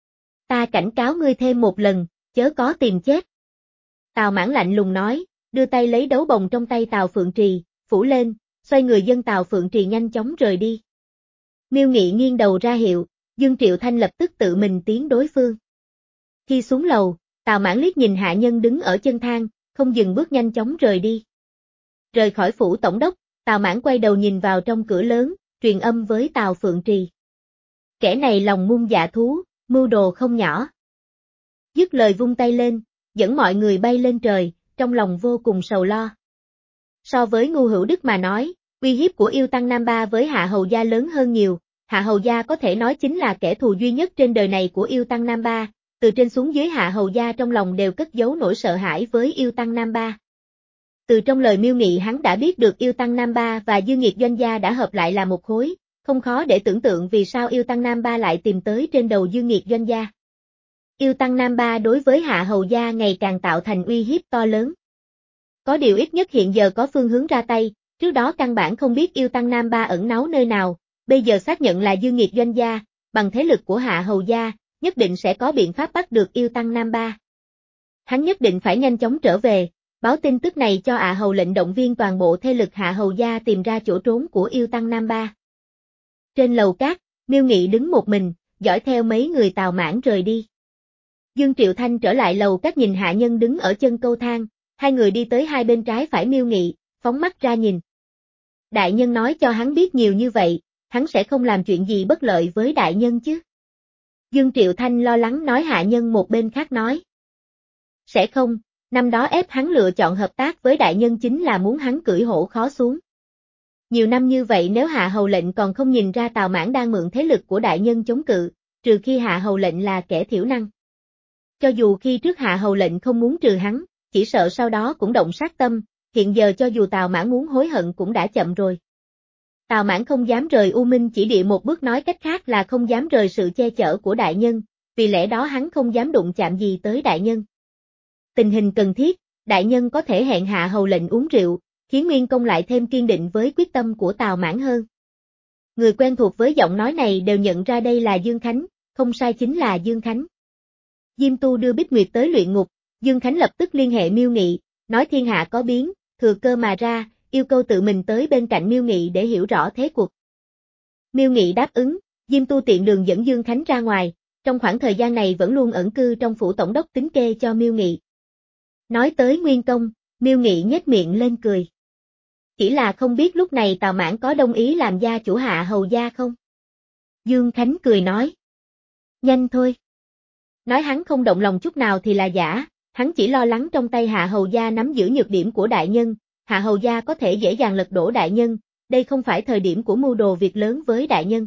A: Ta cảnh cáo ngươi thêm một lần, chớ có tìm chết. Tào Mãn lạnh lùng nói, đưa tay lấy đấu bồng trong tay Tào Phượng Trì, phủ lên, xoay người dân Tào Phượng Trì nhanh chóng rời đi. Miêu Nghị nghiêng đầu ra hiệu, Dương Triệu Thanh lập tức tự mình tiến đối phương. Khi xuống lầu, Tào Mãn liếc nhìn hạ nhân đứng ở chân thang, không dừng bước nhanh chóng rời đi. Rời khỏi phủ tổng đốc, Tào Mãn quay đầu nhìn vào trong cửa lớn, truyền âm với Tào Phượng Trì. Kẻ này lòng muôn dạ thú, mưu đồ không nhỏ. Dứt lời vung tay lên, dẫn mọi người bay lên trời, trong lòng vô cùng sầu lo. So với Ngu Hữu Đức mà nói, uy hiếp của yêu tăng Nam Ba với hạ hầu gia lớn hơn nhiều, Hạ Hầu Gia có thể nói chính là kẻ thù duy nhất trên đời này của Yêu Tăng Nam Ba, từ trên xuống dưới Hạ Hầu Gia trong lòng đều cất giấu nỗi sợ hãi với Yêu Tăng Nam Ba. Từ trong lời miêu nghị hắn đã biết được Yêu Tăng Nam Ba và Dương Nghiệt Doanh gia đã hợp lại là một khối, không khó để tưởng tượng vì sao Yêu Tăng Nam Ba lại tìm tới trên đầu Dương Nghiệt Doanh gia. Yêu Tăng Nam Ba đối với Hạ Hầu Gia ngày càng tạo thành uy hiếp to lớn. Có điều ít nhất hiện giờ có phương hướng ra tay, trước đó căn bản không biết Yêu Tăng Nam Ba ẩn náu nơi nào, bây giờ xác nhận là Dương Nghiệt Doanh gia, bằng thế lực của Hạ Hầu Gia, nhất định sẽ có biện pháp bắt được Yêu Tăng Nam Ba. Hắn nhất định phải nhanh chóng trở về, báo tin tức này cho Hạ Hầu lệnh động viên toàn bộ thế lực Hạ Hầu Gia tìm ra chỗ trốn của Yêu Tăng Nam Ba. Trên lầu cát, Miêu Nghị đứng một mình, dõi theo mấy người Tào Mãn rời đi. Dương Triệu Thanh trở lại lầu cát nhìn hạ nhân đứng ở chân cầu thang, hai người đi tới hai bên trái phải Miêu Nghị, phóng mắt ra nhìn. Đại nhân nói cho hắn biết nhiều như vậy, hắn sẽ không làm chuyện gì bất lợi với đại nhân chứ. Dương Triệu Thanh lo lắng nói hạ nhân một bên khác nói. Sẽ không, năm đó ép hắn lựa chọn hợp tác với đại nhân chính là muốn hắn cưỡi hổ khó xuống. Nhiều năm như vậy nếu Hạ Hầu lệnh còn không nhìn ra Tào Mãn đang mượn thế lực của đại nhân chống cự, trừ khi Hạ Hầu lệnh là kẻ thiểu năng. Cho dù khi trước Hạ Hầu lệnh không muốn trừ hắn, chỉ sợ sau đó cũng động sát tâm, hiện giờ cho dù Tào Mãn muốn hối hận cũng đã chậm rồi. Tào Mãn không dám rời U Minh chỉ địa một bước, nói cách khác là không dám rời sự che chở của đại nhân, vì lẽ đó hắn không dám đụng chạm gì tới đại nhân. Tình hình cần thiết, đại nhân có thể hẹn Hạ Hầu lệnh uống rượu, khiến Nguyên Công lại thêm kiên định với quyết tâm của Tào Mãn hơn. Người quen thuộc với giọng nói này đều nhận ra đây là Dương Khánh, không sai chính là Dương Khánh. Diêm Tu đưa Bích Nguyệt tới luyện ngục, Dương Khánh lập tức liên hệ Miêu Nghị, nói thiên hạ có biến, thừa cơ mà ra, yêu cầu tự mình tới bên cạnh Miêu Nghị để hiểu rõ thế cuộc. Miêu Nghị đáp ứng, Diêm Tu tiện đường dẫn Dương Khánh ra ngoài, trong khoảng thời gian này vẫn luôn ẩn cư trong phủ tổng đốc tính kê cho Miêu Nghị. Nói tới Nguyên Công, Miêu Nghị nhếch miệng lên cười. Chỉ là không biết lúc này Tào Mãn có đồng ý làm gia chủ Hạ Hầu Gia không? Dương Khánh cười nói. Nhanh thôi. Nói hắn không động lòng chút nào thì là giả, hắn chỉ lo lắng trong tay Hạ Hầu Gia nắm giữ nhược điểm của đại nhân, Hạ Hầu Gia có thể dễ dàng lật đổ đại nhân, đây không phải thời điểm của mưu đồ việc lớn với đại nhân.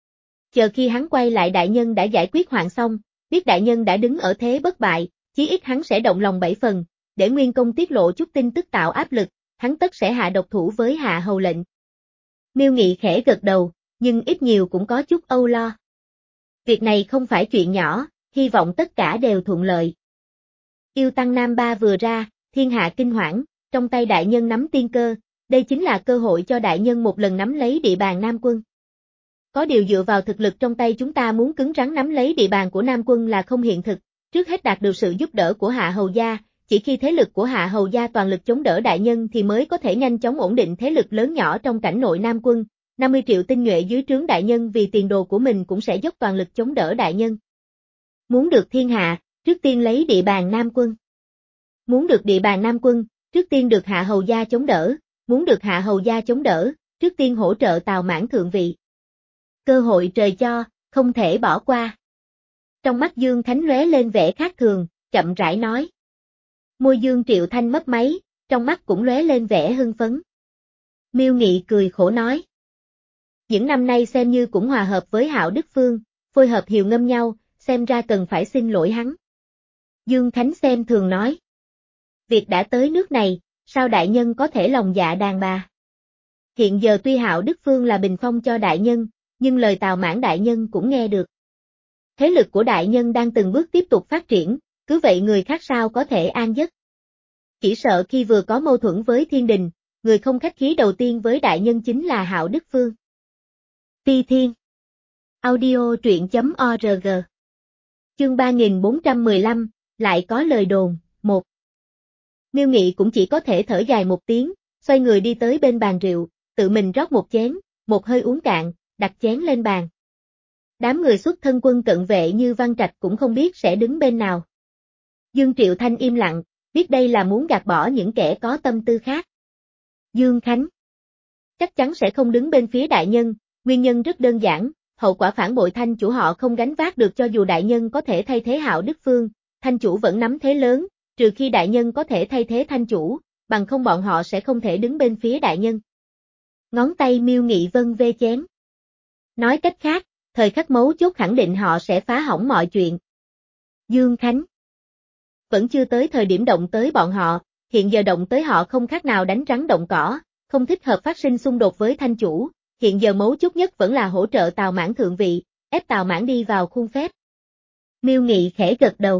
A: Chờ khi hắn quay lại đại nhân đã giải quyết hoạn xong, biết đại nhân đã đứng ở thế bất bại, chí ít hắn sẽ động lòng bảy phần, để Nguyên Công tiết lộ chút tin tức tạo áp lực, hắn tất sẽ hạ độc thủ với Hạ Hầu lệnh. Miêu Nghị khẽ gật đầu, nhưng ít nhiều cũng có chút âu lo. Việc này không phải chuyện nhỏ, hy vọng tất cả đều thuận lợi. Yêu Tăng Nam Ba vừa ra, thiên hạ kinh hoảng, trong tay đại nhân nắm tiên cơ, đây chính là cơ hội cho đại nhân một lần nắm lấy địa bàn Nam Quân. Có điều dựa vào thực lực trong tay chúng ta muốn cứng rắn nắm lấy địa bàn của Nam Quân là không hiện thực, trước hết đạt được sự giúp đỡ của Hạ Hầu Gia, chỉ khi thế lực của Hạ Hầu Gia toàn lực chống đỡ đại nhân thì mới có thể nhanh chóng ổn định thế lực lớn nhỏ trong cảnh nội Nam Quân, năm mươi triệu tinh nhuệ dưới trướng đại nhân vì tiền đồ của mình cũng sẽ dốc toàn lực chống đỡ đại nhân. Muốn được thiên hạ, trước tiên lấy địa bàn Nam Quân. Muốn được địa bàn Nam Quân, trước tiên được Hạ Hầu Gia chống đỡ, muốn được Hạ Hầu Gia chống đỡ, trước tiên hỗ trợ Tào Mãn thượng vị. Cơ hội trời cho, không thể bỏ qua. Trong mắt Dương Khánh lóe lên vẻ khác thường, chậm rãi nói. Môi Dương Triệu Thanh mấp máy, trong mắt cũng lóe lên vẻ hưng phấn. Miêu Nghị cười khổ nói. Những năm nay xem như cũng hòa hợp với Hạo Đức Phương, phối hợp hiều ngâm nhau, xem ra cần phải xin lỗi hắn. Dương Khánh xem thường nói. Việc đã tới nước này, sao đại nhân có thể lòng dạ đàn bà? Hiện giờ tuy Hạo Đức Phương là bình phong cho đại nhân, nhưng lời Tào Mãn đại nhân cũng nghe được. Thế lực của đại nhân đang từng bước tiếp tục phát triển, cứ vậy người khác sao có thể an giấc. Chỉ sợ khi vừa có mâu thuẫn với thiên đình, người không khách khí đầu tiên với đại nhân chính là Hạo Đức Phương. Ti Thiên Audio truyện chấm org Chương ba nghìn bốn trăm mười lăm, lại có lời đồn, một. Miêu Nghị cũng chỉ có thể thở dài một tiếng, xoay người đi tới bên bàn rượu, tự mình rót một chén, một hơi uống cạn, đặt chén lên bàn. Đám người xuất thân quân cận vệ như Văn Trạch cũng không biết sẽ đứng bên nào. Dương Triệu Thanh im lặng, biết đây là muốn gạt bỏ những kẻ có tâm tư khác. Dương Khánh chắc chắn sẽ không đứng bên phía đại nhân, nguyên nhân rất đơn giản, hậu quả phản bội Thanh chủ họ không gánh vác được cho dù đại nhân có thể thay thế Hạo Đức Phương, Thanh chủ vẫn nắm thế lớn, trừ khi đại nhân có thể thay thế Thanh chủ, bằng không bọn họ sẽ không thể đứng bên phía đại nhân. Ngón tay Miêu Nghị vân vê chén. Nói cách khác, thời khắc mấu chốt khẳng định họ sẽ phá hỏng mọi chuyện. Dương Khánh vẫn chưa tới thời điểm động tới bọn họ, hiện giờ động tới họ không khác nào đánh rắn động cỏ, không thích hợp phát sinh xung đột với thanh chủ, hiện giờ mấu chốt nhất vẫn là hỗ trợ Tào Mãn thượng vị, ép Tào Mãn đi vào khuôn phép. Miêu Nghị khẽ gật đầu.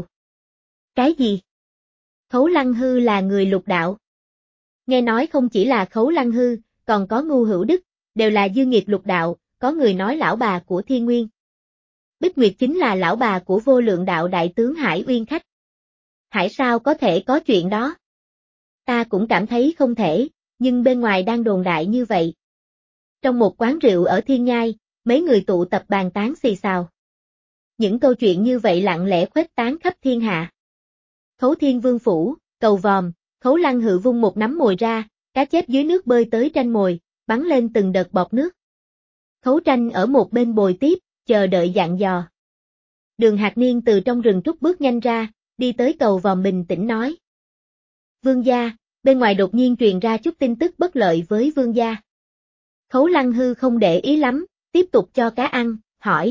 A: Cái gì? Khấu Lăng Hư là người lục đạo. Nghe nói không chỉ là Khấu Lăng Hư, còn có Ngu Hữu Đức, đều là dư nghiệt lục đạo, có người nói lão bà của Thiên Nguyên. Bích Nguyệt chính là lão bà của Vô Lượng Đạo đại tướng Hải Uyên Khách. Hải sao có thể có chuyện đó? Ta cũng cảm thấy không thể, nhưng bên ngoài đang đồn đại như vậy. Trong một quán rượu ở Thiên Nhai, mấy người tụ tập bàn tán xì xào. Những câu chuyện như vậy lặng lẽ khuếch tán khắp thiên hạ. Khấu Thiên Vương phủ, cầu vòm, Khấu Lăng Hư vung một nắm mồi ra, cá chép dưới nước bơi tới tranh mồi, bắn lên từng đợt bọt nước. Khấu Tranh ở một bên bồi tiếp, chờ đợi dặn dò. Đường Hạc Niên từ trong rừng trúc bước nhanh ra, đi tới cầu vòm bình tĩnh nói. Vương gia, bên ngoài đột nhiên truyền ra chút tin tức bất lợi với vương gia. Khấu Lăng Hư không để ý lắm, tiếp tục cho cá ăn, hỏi.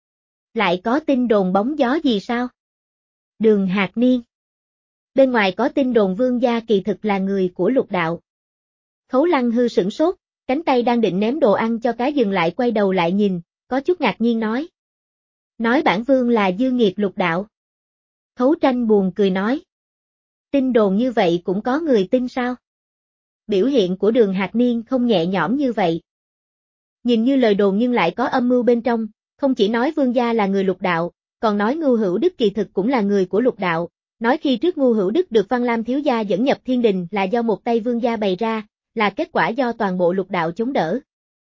A: Lại có tin đồn bóng gió gì sao? Đường Hạc Niên. Bên ngoài có tin đồn vương gia kỳ thực là người của lục đạo. Khấu Lăng Hư sửng sốt, cánh tay đang định ném đồ ăn cho cá dừng lại quay đầu lại nhìn, có chút ngạc nhiên nói. Nói bản vương là dư nghiệt lục đạo. Khấu Tranh buồn cười nói. Tin đồn như vậy cũng có người tin sao? Biểu hiện của Đường Hạc Niên không nhẹ nhõm như vậy. Nhìn như lời đồn nhưng lại có âm mưu bên trong, không chỉ nói vương gia là người lục đạo, còn nói Ngu Hữu Đức kỳ thực cũng là người của lục đạo, nói khi trước Ngu Hữu Đức được Văn Lam thiếu gia dẫn nhập thiên đình là do một tay vương gia bày ra, là kết quả do toàn bộ lục đạo chống đỡ.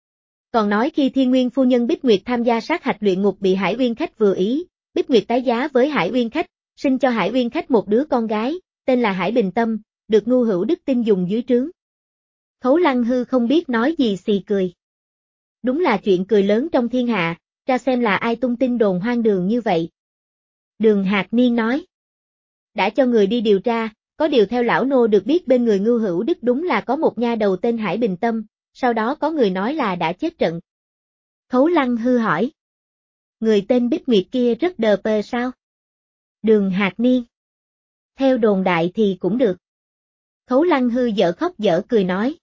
A: Còn nói khi Thiên Nguyên phu nhân Bích Nguyệt tham gia sát hạch luyện ngục bị Hải Uyên Khách vừa ý, Bích Nguyệt tái giá với Hải Uyên Khách, sinh cho Hải Uyên Khách một đứa con gái, tên là Hải Bình Tâm, được Ngu Hữu Đức tin dùng dưới trướng. Khấu Lăng Hư không biết nói gì xì cười. Đúng là chuyện cười lớn trong thiên hạ, ra xem là ai tung tin đồn hoang đường như vậy. Đường Hạc Niên nói. Đã cho người đi điều tra, có điều theo lão nô được biết bên người Ngu Hữu Đức đúng là có một nha đầu tên Hải Bình Tâm, sau đó có người nói là đã chết trận. Khấu Lăng Hư hỏi. Người tên Bích Nguyệt kia rất đờ pờ sao? Đường Hạc Niên. Theo đồn đại thì cũng được. Khấu Lăng Hư dở khóc dở cười nói.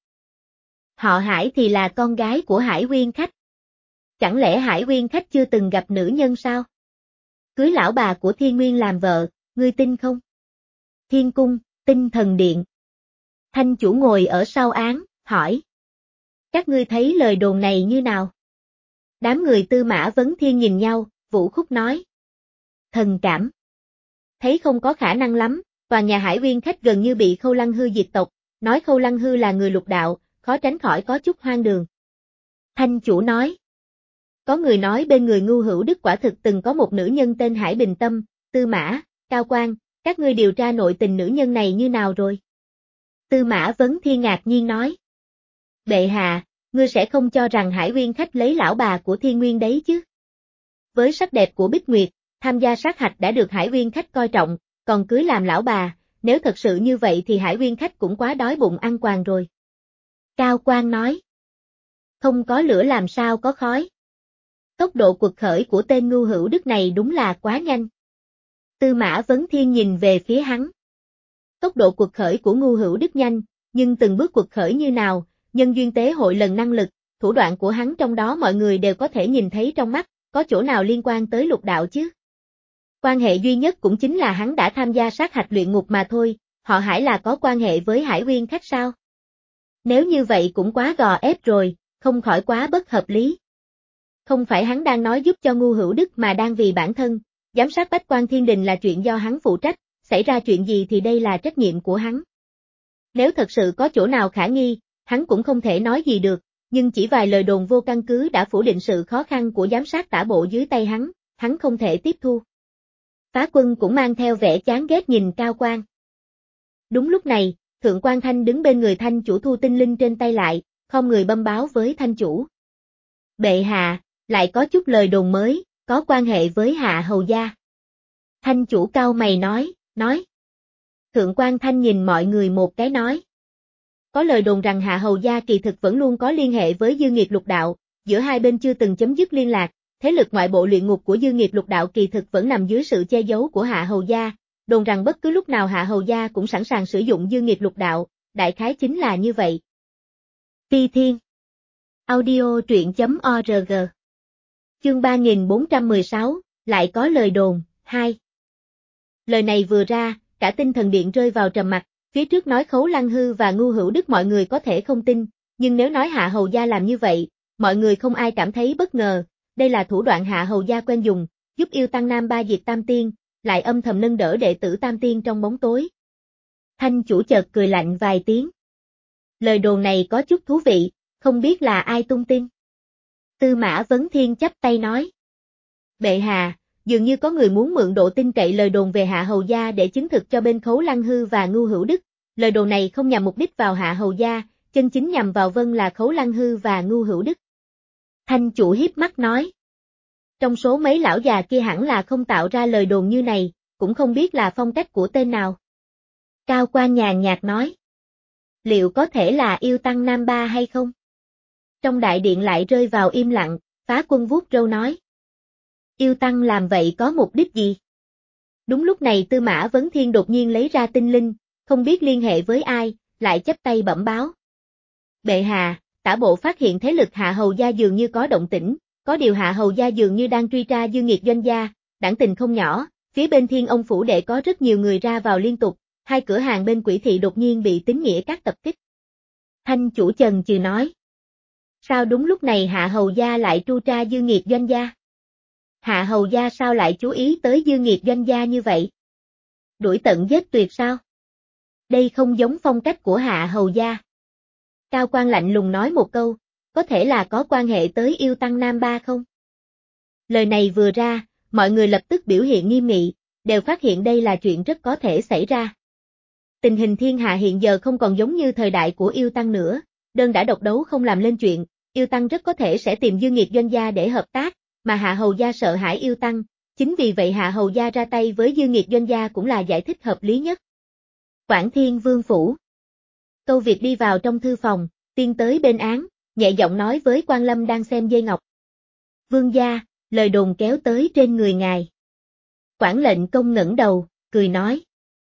A: Họ Hải thì là con gái của Hải Uyên Khách. Chẳng lẽ Hải Uyên Khách chưa từng gặp nữ nhân sao? Cưới lão bà của Thiên Nguyên làm vợ, ngươi tin không? Thiên Cung, Tinh Thần Điện. Thanh chủ ngồi ở sau án, hỏi. Các ngươi thấy lời đồn này như nào? Đám người Tư Mã Vấn Thiên nhìn nhau, Vũ Khúc nói. Thần cảm. Thấy không có khả năng lắm, tòa nhà Hải Uyên Khách gần như bị Khâu Lăng Hư diệt tộc, nói Khâu Lăng Hư là người lục đạo, khó tránh khỏi có chút hoang đường. Thanh chủ nói. Có người nói bên người Ngu Hữu Đức quả thực từng có một nữ nhân tên Hải Bình Tâm, Tư Mã, Cao Quang, các ngươi điều tra nội tình nữ nhân này như nào rồi? Tư Mã Vấn Thiên ngạc nhiên nói. Bệ hạ, ngươi sẽ không cho rằng Hải Uyên Khách lấy lão bà của Thiên Nguyên đấy chứ? Với sắc đẹp của Bích Nguyệt, tham gia sát hạch đã được Hải Uyên Khách coi trọng, còn cưới làm lão bà, nếu thật sự như vậy thì Hải Uyên Khách cũng quá đói bụng ăn quàng rồi. Cao Quang nói. Không có lửa làm sao có khói. Tốc độ quật khởi của tên Ngu Hữu Đức này đúng là quá nhanh. Tư Mã Vấn Thiên nhìn về phía hắn. Tốc độ quật khởi của Ngu Hữu Đức nhanh, nhưng từng bước quật khởi như nào, nhân duyên tế hội lần năng lực, thủ đoạn của hắn trong đó mọi người đều có thể nhìn thấy trong mắt, có chỗ nào liên quan tới lục đạo chứ? Quan hệ duy nhất cũng chính là hắn đã tham gia sát hạch luyện ngục mà thôi, họ Hải là có quan hệ với Hải Uyên Khách sao? Nếu như vậy cũng quá gò ép rồi, không khỏi quá bất hợp lý. Không phải hắn đang nói giúp cho Ngu Hữu Đức mà đang vì bản thân, giám sát bách quan thiên đình là chuyện do hắn phụ trách, xảy ra chuyện gì thì đây là trách nhiệm của hắn. Nếu thật sự có chỗ nào khả nghi, hắn cũng không thể nói gì được, nhưng chỉ vài lời đồn vô căn cứ đã phủ định sự khó khăn của giám sát tả bộ dưới tay hắn, hắn không thể tiếp thu. Phá Quân cũng mang theo vẻ chán ghét nhìn Cao Quang. Đúng lúc này, Thượng Quan Thanh đứng bên người Thanh chủ thu tinh linh trên tay lại, không người bẩm báo với Thanh chủ. Bệ hạ, lại có chút lời đồn mới, có quan hệ với Hạ Hầu gia. Thanh chủ cau mày nói, nói. Thượng Quan Thanh nhìn mọi người một cái nói. Có lời đồn rằng Hạ Hầu gia kỳ thực vẫn luôn có liên hệ với dư nghiệt lục đạo, giữa hai bên chưa từng chấm dứt liên lạc, thế lực ngoại bộ luyện ngục của Dương Nghiệp Lục Đạo kỳ thực vẫn nằm dưới sự che giấu của Hạ Hầu Gia, đồn rằng bất cứ lúc nào Hạ Hầu Gia cũng sẵn sàng sử dụng Dương Nghiệp Lục Đạo, đại khái chính là như vậy. Ti Thiên Audio truyện.org Chương ba nghìn bốn trăm mười sáu, lại có lời đồn, hai. Lời này vừa ra, cả tinh thần điện rơi vào trầm mặc, phía trước nói Khấu Lăng Hư và Ngu Hữu Đức mọi người có thể không tin, nhưng nếu nói Hạ Hầu Gia làm như vậy, mọi người không ai cảm thấy bất ngờ, đây là thủ đoạn Hạ Hầu Gia quen dùng, giúp yêu tăng Nam Ba diệt Tam Tiên, lại âm thầm nâng đỡ đệ tử Tam Tiên trong bóng tối. Thanh chủ chợt cười lạnh vài tiếng. Lời đồn này có chút thú vị, không biết là ai tung tin. Tư Mã Vấn Thiên chắp tay nói. Bệ hạ, dường như có người muốn mượn độ tin cậy lời đồn về Hạ Hầu Gia để chứng thực cho bên Khấu Lăng Hư và Ngu Hữu Đức, lời đồn này không nhằm mục đích vào Hạ Hầu Gia, chân chính nhằm vào Vân là Khấu Lăng Hư và Ngu Hữu Đức. Thanh chủ hiếp mắt nói. Trong số mấy lão già kia hẳn là không tạo ra lời đồn như này, cũng không biết là phong cách của tên nào. Cao Quan nhàn nhạt nói. Liệu có thể là yêu tăng Nam Ba hay không? Trong đại điện lại rơi vào im lặng, Phá Quân vuốt râu nói. Yêu tăng làm vậy có mục đích gì? Đúng lúc này Tư Mã Vấn Thiên đột nhiên lấy ra tinh linh, không biết liên hệ với ai, lại chắp tay bẩm báo. Bệ hạ, tả bộ phát hiện thế lực Hạ Hầu Gia dường như có động tĩnh, có điều Hạ Hầu Gia dường như đang truy tra Dương Nghiệt doanh gia, đảng tình không nhỏ, phía bên Thiên Ông phủ đệ có rất nhiều người ra vào liên tục, hai cửa hàng bên Quỷ thị đột nhiên bị Tín Nghĩa các tập kích. Thanh chủ chần chừ nói. Sao đúng lúc này Hạ Hầu Gia lại tru tra Dương Nghiệt doanh gia? Hạ Hầu Gia sao lại chú ý tới Dương Nghiệt doanh gia như vậy? Đuổi tận giết tuyệt sao? Đây không giống phong cách của Hạ Hầu Gia. Cao Quan lạnh lùng nói một câu, có thể là có quan hệ tới yêu tăng Nam Ba không? Lời này vừa ra, mọi người lập tức biểu hiện nghiêm nghị, đều phát hiện đây là chuyện rất có thể xảy ra. Tình hình thiên hạ hiện giờ không còn giống như thời đại của yêu tăng nữa, đơn đã độc đấu không làm lên chuyện, yêu tăng rất có thể sẽ tìm Dương Nghiệt doanh gia để hợp tác, mà Hạ Hầu Gia sợ hãi yêu tăng, chính vì vậy Hạ Hầu Gia ra tay với Dương Nghiệt doanh gia cũng là giải thích hợp lý nhất. Quảng Thiên Vương phủ. Câu Việt đi vào trong thư phòng, tiến tới bên án, nhẹ giọng nói với Quan Lâm đang xem dây ngọc. Vương gia, lời đồn kéo tới trên người ngài. Quản lệnh công ngẩng đầu, cười nói.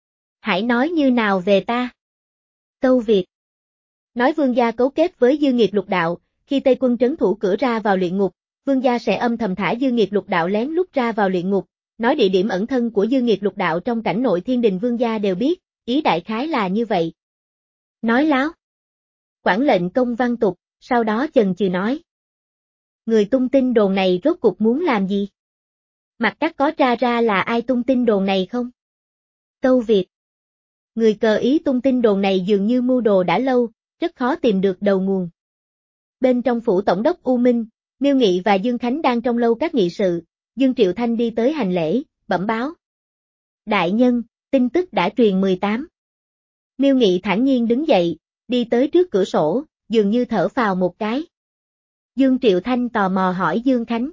A: Hãy nói như nào về ta? Câu Việt. Nói vương gia cấu kết với Dương Nghiệt Lục Đạo, khi Tây quân trấn thủ cửa ra vào luyện ngục, vương gia sẽ âm thầm thả Dương Nghiệt Lục Đạo lén lút ra vào luyện ngục, nói địa điểm ẩn thân của Dương Nghiệt Lục Đạo trong cảnh nội thiên đình vương gia đều biết, ý đại khái là như vậy. Nói láo. Quản lệnh công văn tục, sau đó chần chừ nói. Người tung tin đồn này rốt cuộc muốn làm gì? Mặt Cắt có tra ra là ai tung tin đồn này không? Câu Việt. Người cờ ý tung tin đồn này dường như mưu đồ đã lâu, rất khó tìm được đầu nguồn. Bên trong phủ tổng đốc U Minh, Miêu Nghị và Dương Khánh đang trong lâu các nghị sự, Dương Triệu Thanh đi tới hành lễ, bẩm báo. Đại nhân, tin tức đã truyền mười tám. Miêu Nghị thản nhiên đứng dậy, đi tới trước cửa sổ, dường như thở phào một cái. Dương Triệu Thanh tò mò hỏi Dương Khánh.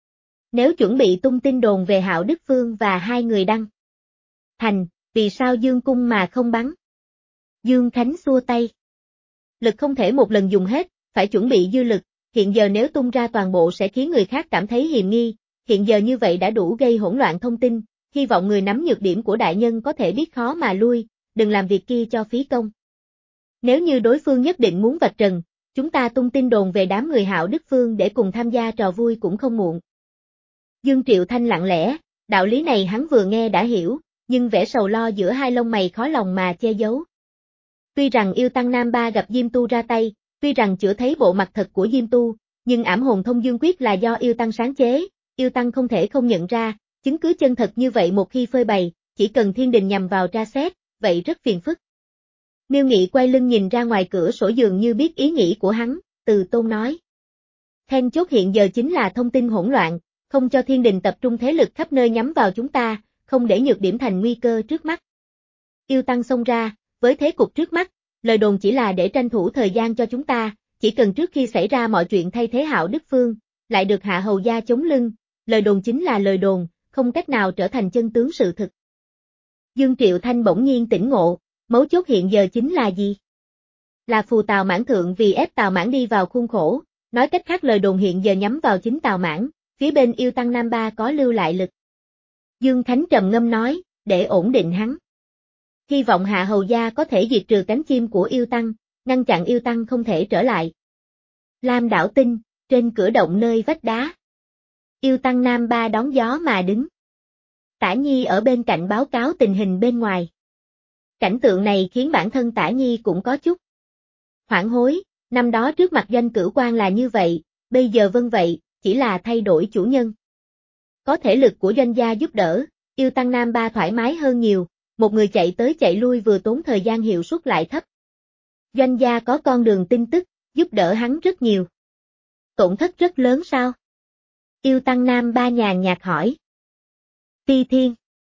A: Nếu chuẩn bị tung tin đồn về Hạo Đức Phương và hai người đăng thành, vì sao Dương Cung mà không bắn? Dương Khánh xua tay. Lực không thể một lần dùng hết, phải chuẩn bị dư lực, hiện giờ nếu tung ra toàn bộ sẽ khiến người khác cảm thấy hiềm nghi, hiện giờ như vậy đã đủ gây hỗn loạn thông tin, hy vọng người nắm nhược điểm của đại nhân có thể biết khó mà lui, đừng làm việc kia cho phí công. Nếu như đối phương nhất định muốn vạch trần, chúng ta tung tin đồn về đám người Hạo Đức Phương để cùng tham gia trò vui cũng không muộn. Dương Triệu Thanh lặng lẽ, đạo lý này hắn vừa nghe đã hiểu, nhưng vẻ sầu lo giữa hai lông mày khó lòng mà che giấu. Tuy rằng yêu tăng Nam Ba gặp Diêm Tu ra tay, tuy rằng chưa thấy bộ mặt thật của Diêm Tu, nhưng ảm hồn thông dương quyết là do yêu tăng sáng chế, yêu tăng không thể không nhận ra, chứng cứ chân thật như vậy một khi phơi bày, chỉ cần thiên đình nhằm vào tra xét, vậy rất phiền phức. Miêu Nghị quay lưng nhìn ra ngoài cửa sổ dường như biết ý nghĩ của hắn, Từ Tôn nói. Then chốt hiện giờ chính là thông tin hỗn loạn, không cho thiên đình tập trung thế lực khắp nơi nhắm vào chúng ta, không để nhược điểm thành nguy cơ trước mắt. Yêu tăng xông ra, với thế cục trước mắt, lời đồn chỉ là để tranh thủ thời gian cho chúng ta, chỉ cần trước khi xảy ra mọi chuyện thay thế Hạo Đức Phương, lại được Hạ Hầu Gia chống lưng, lời đồn chính là lời đồn, không cách nào trở thành chân tướng sự thực. Dương Triệu Thanh bỗng nhiên tỉnh ngộ, mấu chốt hiện giờ chính là gì? Là phù Tào Mãn Thượng vì ép Tào Mãn đi vào khuôn khổ, nói cách khác lời đồn hiện giờ nhắm vào chính Tào Mãn, phía bên Yêu Tăng Nam Ba có lưu lại lực. Dương Khánh trầm ngâm nói, để ổn định hắn. Hy vọng Hạ Hầu Gia có thể diệt trừ cánh chim của Yêu Tăng, ngăn chặn Yêu Tăng không thể trở lại. Lam Đảo Tinh, trên cửa động nơi vách đá. Yêu Tăng Nam Ba đón gió mà đứng. Tả Nhi ở bên cạnh báo cáo tình hình bên ngoài. Cảnh tượng này khiến bản thân Tả Nhi cũng có chút hoảng hối, năm đó trước mặt Doanh Cửu Quan là như vậy, bây giờ vâng vậy, chỉ là thay đổi chủ nhân. Có thể lực của Doanh gia giúp đỡ, Yêu Tăng Nam Ba thoải mái hơn nhiều, một người chạy tới chạy lui vừa tốn thời gian hiệu suất lại thấp. Doanh gia có con đường tin tức, giúp đỡ hắn rất nhiều. Tổn thất rất lớn sao? Yêu Tăng Nam Ba nhàn nhạt hỏi. Phi Thiên.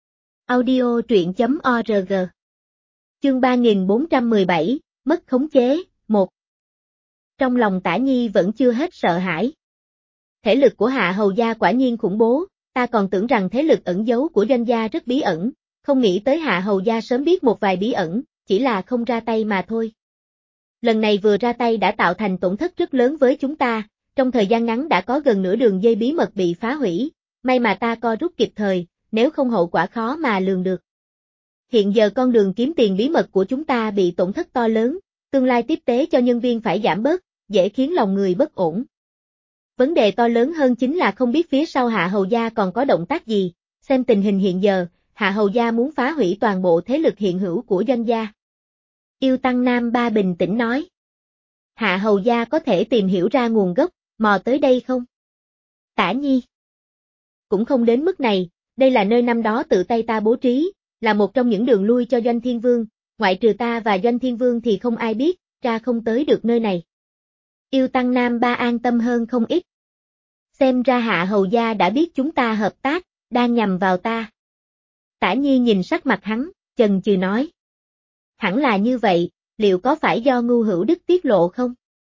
A: Audio truyện.org. Chương ba nghìn bốn trăm mười bảy, mất khống chế, một. Trong lòng Tả Nhi vẫn chưa hết sợ hãi. Thể lực của Hạ Hầu Gia quả nhiên khủng bố, ta còn tưởng rằng thế lực ẩn giấu của Doanh gia rất bí ẩn, không nghĩ tới Hạ Hầu Gia sớm biết một vài bí ẩn, chỉ là không ra tay mà thôi. Lần này vừa ra tay đã tạo thành tổn thất rất lớn với chúng ta, trong thời gian ngắn đã có gần nửa đường dây bí mật bị phá hủy, may mà ta co rút kịp thời, nếu không hậu quả khó mà lường được. Hiện giờ con đường kiếm tiền bí mật của chúng ta bị tổn thất to lớn, tương lai tiếp tế cho nhân viên phải giảm bớt, dễ khiến lòng người bất ổn. Vấn đề to lớn hơn chính là không biết phía sau Hạ Hầu Gia còn có động tác gì, xem tình hình hiện giờ, Hạ Hầu Gia muốn phá hủy toàn bộ thế lực hiện hữu của Doanh gia. Yêu Tăng Nam Ba bình tĩnh nói. Hạ Hầu Gia có thể tìm hiểu ra nguồn gốc, mò tới đây không? Tả Nhi. Cũng không đến mức này, đây là nơi năm đó tự tay ta bố trí, là một trong những đường lui cho Doanh Thiên Vương, ngoại trừ ta và Doanh Thiên Vương thì không ai biết, ra không tới được nơi này. Yêu Tăng Nam Ba an tâm hơn không ít. Xem ra Hạ Hầu Gia đã biết chúng ta hợp tác, đang nhằm vào ta. Tả Nhi nhìn sắc mặt hắn, chần chừ nói. Hẳn là như vậy, liệu có phải do Ngưu Hữu Đức tiết lộ không?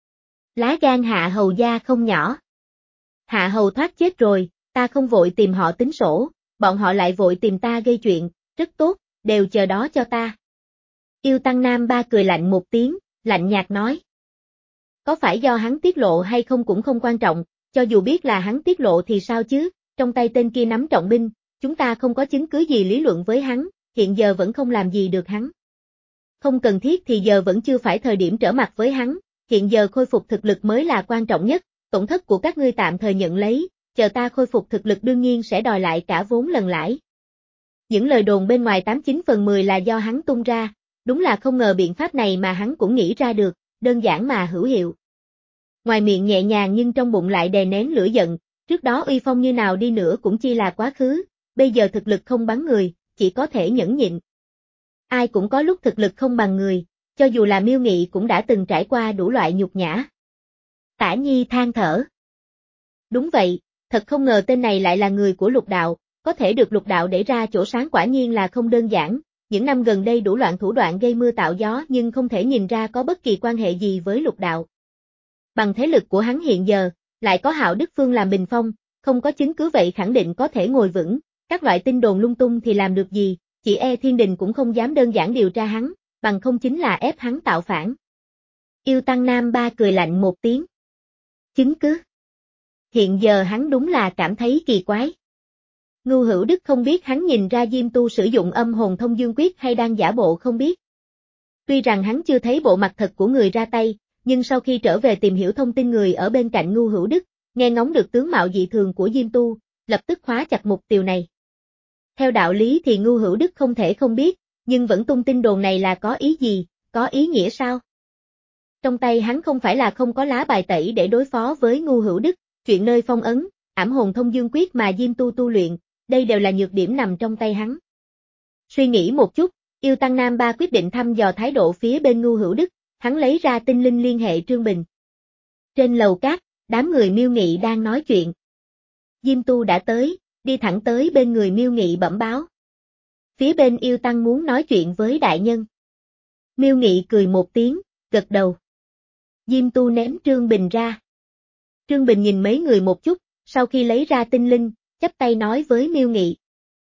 A: Lá gan Hạ Hầu Gia không nhỏ. Hạ Hầu thoát chết rồi, ta không vội tìm họ tính sổ, bọn họ lại vội tìm ta gây chuyện, rất tốt, đều chờ đó cho ta. Yêu Tăng Nam Ba cười lạnh một tiếng, lạnh nhạt nói. Có phải do hắn tiết lộ hay không cũng không quan trọng, cho dù biết là hắn tiết lộ thì sao chứ, trong tay tên kia nắm trọng binh, chúng ta không có chứng cứ gì lý luận với hắn, hiện giờ vẫn không làm gì được hắn. Không cần thiết thì giờ vẫn chưa phải thời điểm trở mặt với hắn, hiện giờ khôi phục thực lực mới là quan trọng nhất, tổn thất của các ngươi tạm thời nhận lấy, chờ ta khôi phục thực lực đương nhiên sẽ đòi lại cả vốn lần lãi. Những lời đồn bên ngoài tám chín phần mười là do hắn tung ra, đúng là không ngờ biện pháp này mà hắn cũng nghĩ ra được, đơn giản mà hữu hiệu. Ngoài miệng nhẹ nhàng nhưng trong bụng lại đè nén lửa giận, trước đó uy phong như nào đi nữa cũng chỉ là quá khứ, bây giờ thực lực không bằng người, chỉ có thể nhẫn nhịn. Ai cũng có lúc thực lực không bằng người, cho dù là Miêu Nghị cũng đã từng trải qua đủ loại nhục nhã. Tả Nhi than thở. Đúng vậy, thật không ngờ tên này lại là người của Lục Đạo, có thể được Lục Đạo để ra chỗ sáng quả nhiên là không đơn giản, những năm gần đây đủ loạn thủ đoạn gây mưa tạo gió nhưng không thể nhìn ra có bất kỳ quan hệ gì với Lục Đạo. Bằng thế lực của hắn hiện giờ, lại có Hạo Đức Phương làm bình phong, không có chứng cứ vậy khẳng định có thể ngồi vững, các loại tin đồn lung tung thì làm được gì, chỉ e Thiên Đình cũng không dám đơn giản điều tra hắn, bằng không chính là ép hắn tạo phản. Yêu Tăng Nam Ba cười lạnh một tiếng. Chứng cứ? Hiện giờ hắn đúng là cảm thấy kỳ quái. Ngưu Hữu Đức không biết hắn nhìn ra Diêm Tu sử dụng âm hồn thông dương quyết hay đang giả bộ không biết. Tuy rằng hắn chưa thấy bộ mặt thật của người ra tay, nhưng sau khi trở về tìm hiểu thông tin người ở bên cạnh Ngưu Hữu Đức, nghe ngóng được tướng mạo dị thường của Diêm Tu, lập tức khóa chặt mục tiêu này. Theo đạo lý thì Ngưu Hữu Đức không thể không biết, nhưng vẫn tung tin đồn này là có ý gì, có ý nghĩa sao? Trong tay hắn không phải là không có lá bài tẩy để đối phó với Ngưu Hữu Đức, chuyện nơi phong ấn, ảm hồn thông dương quyết mà Diêm Tu tu luyện, đây đều là nhược điểm nằm trong tay hắn. Suy nghĩ một chút, Yêu Tăng Nam Ba quyết định thăm dò thái độ phía bên Ngưu Hữu Đức, hắn lấy ra tinh linh liên hệ Trương Bình. Trên lầu cát, đám người Miêu Nghị đang nói chuyện. Diêm Tu đã tới, đi thẳng tới bên người Miêu Nghị bẩm báo. Phía bên Yêu Tăng muốn nói chuyện với đại nhân. Miêu Nghị cười một tiếng, gật đầu. Diêm Tu ném Trương Bình ra. Trương Bình nhìn mấy người một chút, sau khi lấy ra tinh linh, chắp tay nói với Miêu Nghị.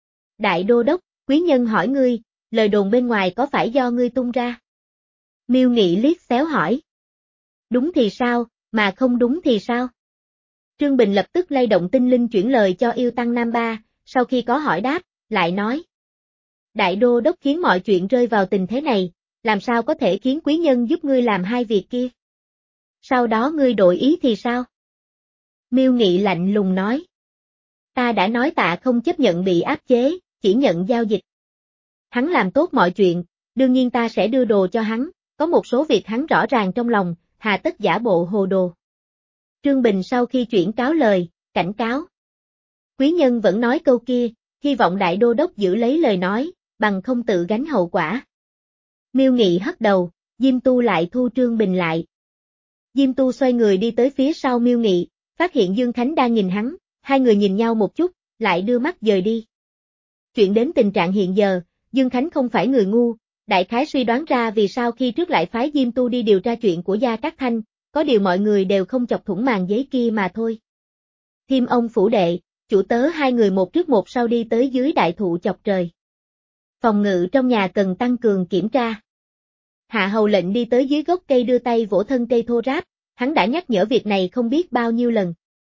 A: Đại đô đốc, quý nhân hỏi ngươi, lời đồn bên ngoài có phải do ngươi tung ra? Miêu Nghị liếc xéo hỏi. Đúng thì sao, Mà không đúng thì sao? Trương Bình lập tức lay động tinh linh chuyển lời cho yêu tăng Nam Ba, sau khi có hỏi đáp, lại nói. Đại đô đốc khiến mọi chuyện rơi vào tình thế này, làm sao có thể khiến quý nhân giúp ngươi làm hai việc kia? Sau đó ngươi đổi ý thì sao? Miêu Nghị lạnh lùng nói. Ta đã nói tạ không chấp nhận bị áp chế, chỉ nhận giao dịch. Hắn làm tốt mọi chuyện, đương nhiên ta sẽ đưa đồ cho hắn, có một số việc hắn rõ ràng trong lòng, hà tất giả bộ hồ đồ. Trương Bình sau khi chuyển cáo lời, cảnh cáo. Quý nhân vẫn nói câu kia, hy vọng đại đô đốc giữ lấy lời nói, bằng không tự gánh hậu quả. Miêu Nghị hất đầu, Diêm Tu lại thu Trương Bình lại. Diêm Tu xoay người đi tới phía sau Miêu Nghị, phát hiện Dương Khánh đang nhìn hắn, hai người nhìn nhau một chút, lại đưa mắt dời đi. Chuyện đến tình trạng hiện giờ, Dương Khánh không phải người ngu, đại khái suy đoán ra vì sao khi trước lại phái Diêm Tu đi điều tra chuyện của Gia Cát Thanh, có điều mọi người đều không chọc thủng màn giấy kia mà thôi. Thiêm ông phủ đệ, chủ tớ hai người một trước một sau đi tới dưới đại thụ chọc trời. Phòng ngự trong nhà cần tăng cường kiểm tra. Hạ hầu lệnh đi tới dưới gốc cây đưa tay vỗ thân cây thô ráp, hắn đã nhắc nhở việc này không biết bao nhiêu lần.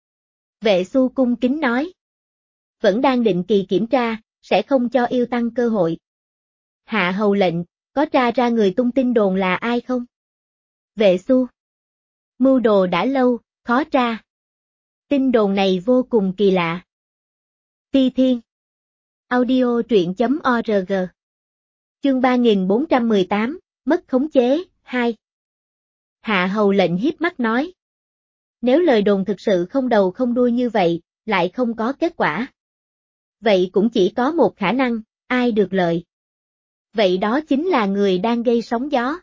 A: Vệ Xu cung kính nói. Vẫn đang định kỳ kiểm tra, sẽ không cho yêu tăng cơ hội. Hạ hầu lệnh, có tra ra người tung tin đồn là ai không? Vệ Xu. Mưu đồ đã lâu, khó tra. Tin đồn này vô cùng kỳ lạ. Ti Thiên. Audio truyện chấm org. Chương ba nghìn bốn trăm mười tám, mất khống chế, hai. Hạ hầu lệnh hiếp mắt nói. Nếu lời đồn thực sự không đầu không đuôi như vậy, lại không có kết quả. Vậy cũng chỉ có một khả năng, ai được lợi. Vậy đó chính là người đang gây sóng gió.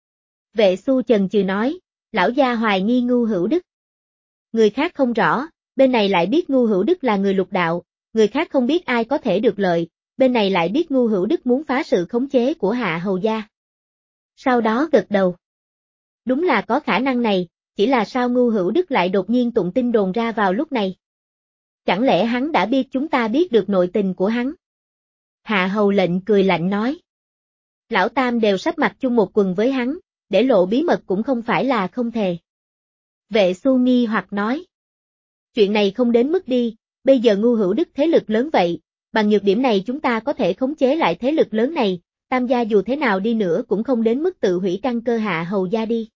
A: Vệ Xu chần chừ nói, lão gia hoài nghi Ngưu Hữu Đức. Người khác không rõ, bên này lại biết Ngưu Hữu Đức là người lục đạo, người khác không biết ai có thể được lợi, bên này lại biết Ngưu Hữu Đức muốn phá sự khống chế của Hạ hầu gia. Sau đó gật đầu. Đúng là có khả năng này, chỉ là sao Ngưu Hữu Đức lại đột nhiên tụng tin đồn ra vào lúc này. Chẳng lẽ hắn đã biết chúng ta biết được nội tình của hắn? Hạ hầu lệnh cười lạnh nói. Lão Tam đều sắp mặc chung một quần với hắn, để lộ bí mật cũng không phải là không thể. Vệ Xu nghi hoặc nói. Chuyện này không đến mức đi, bây giờ Ngưu Hữu Đức thế lực lớn vậy, bằng nhược điểm này chúng ta có thể khống chế lại thế lực lớn này, Tam gia dù thế nào đi nữa cũng không đến mức tự hủy căn cơ Hạ hầu gia đi.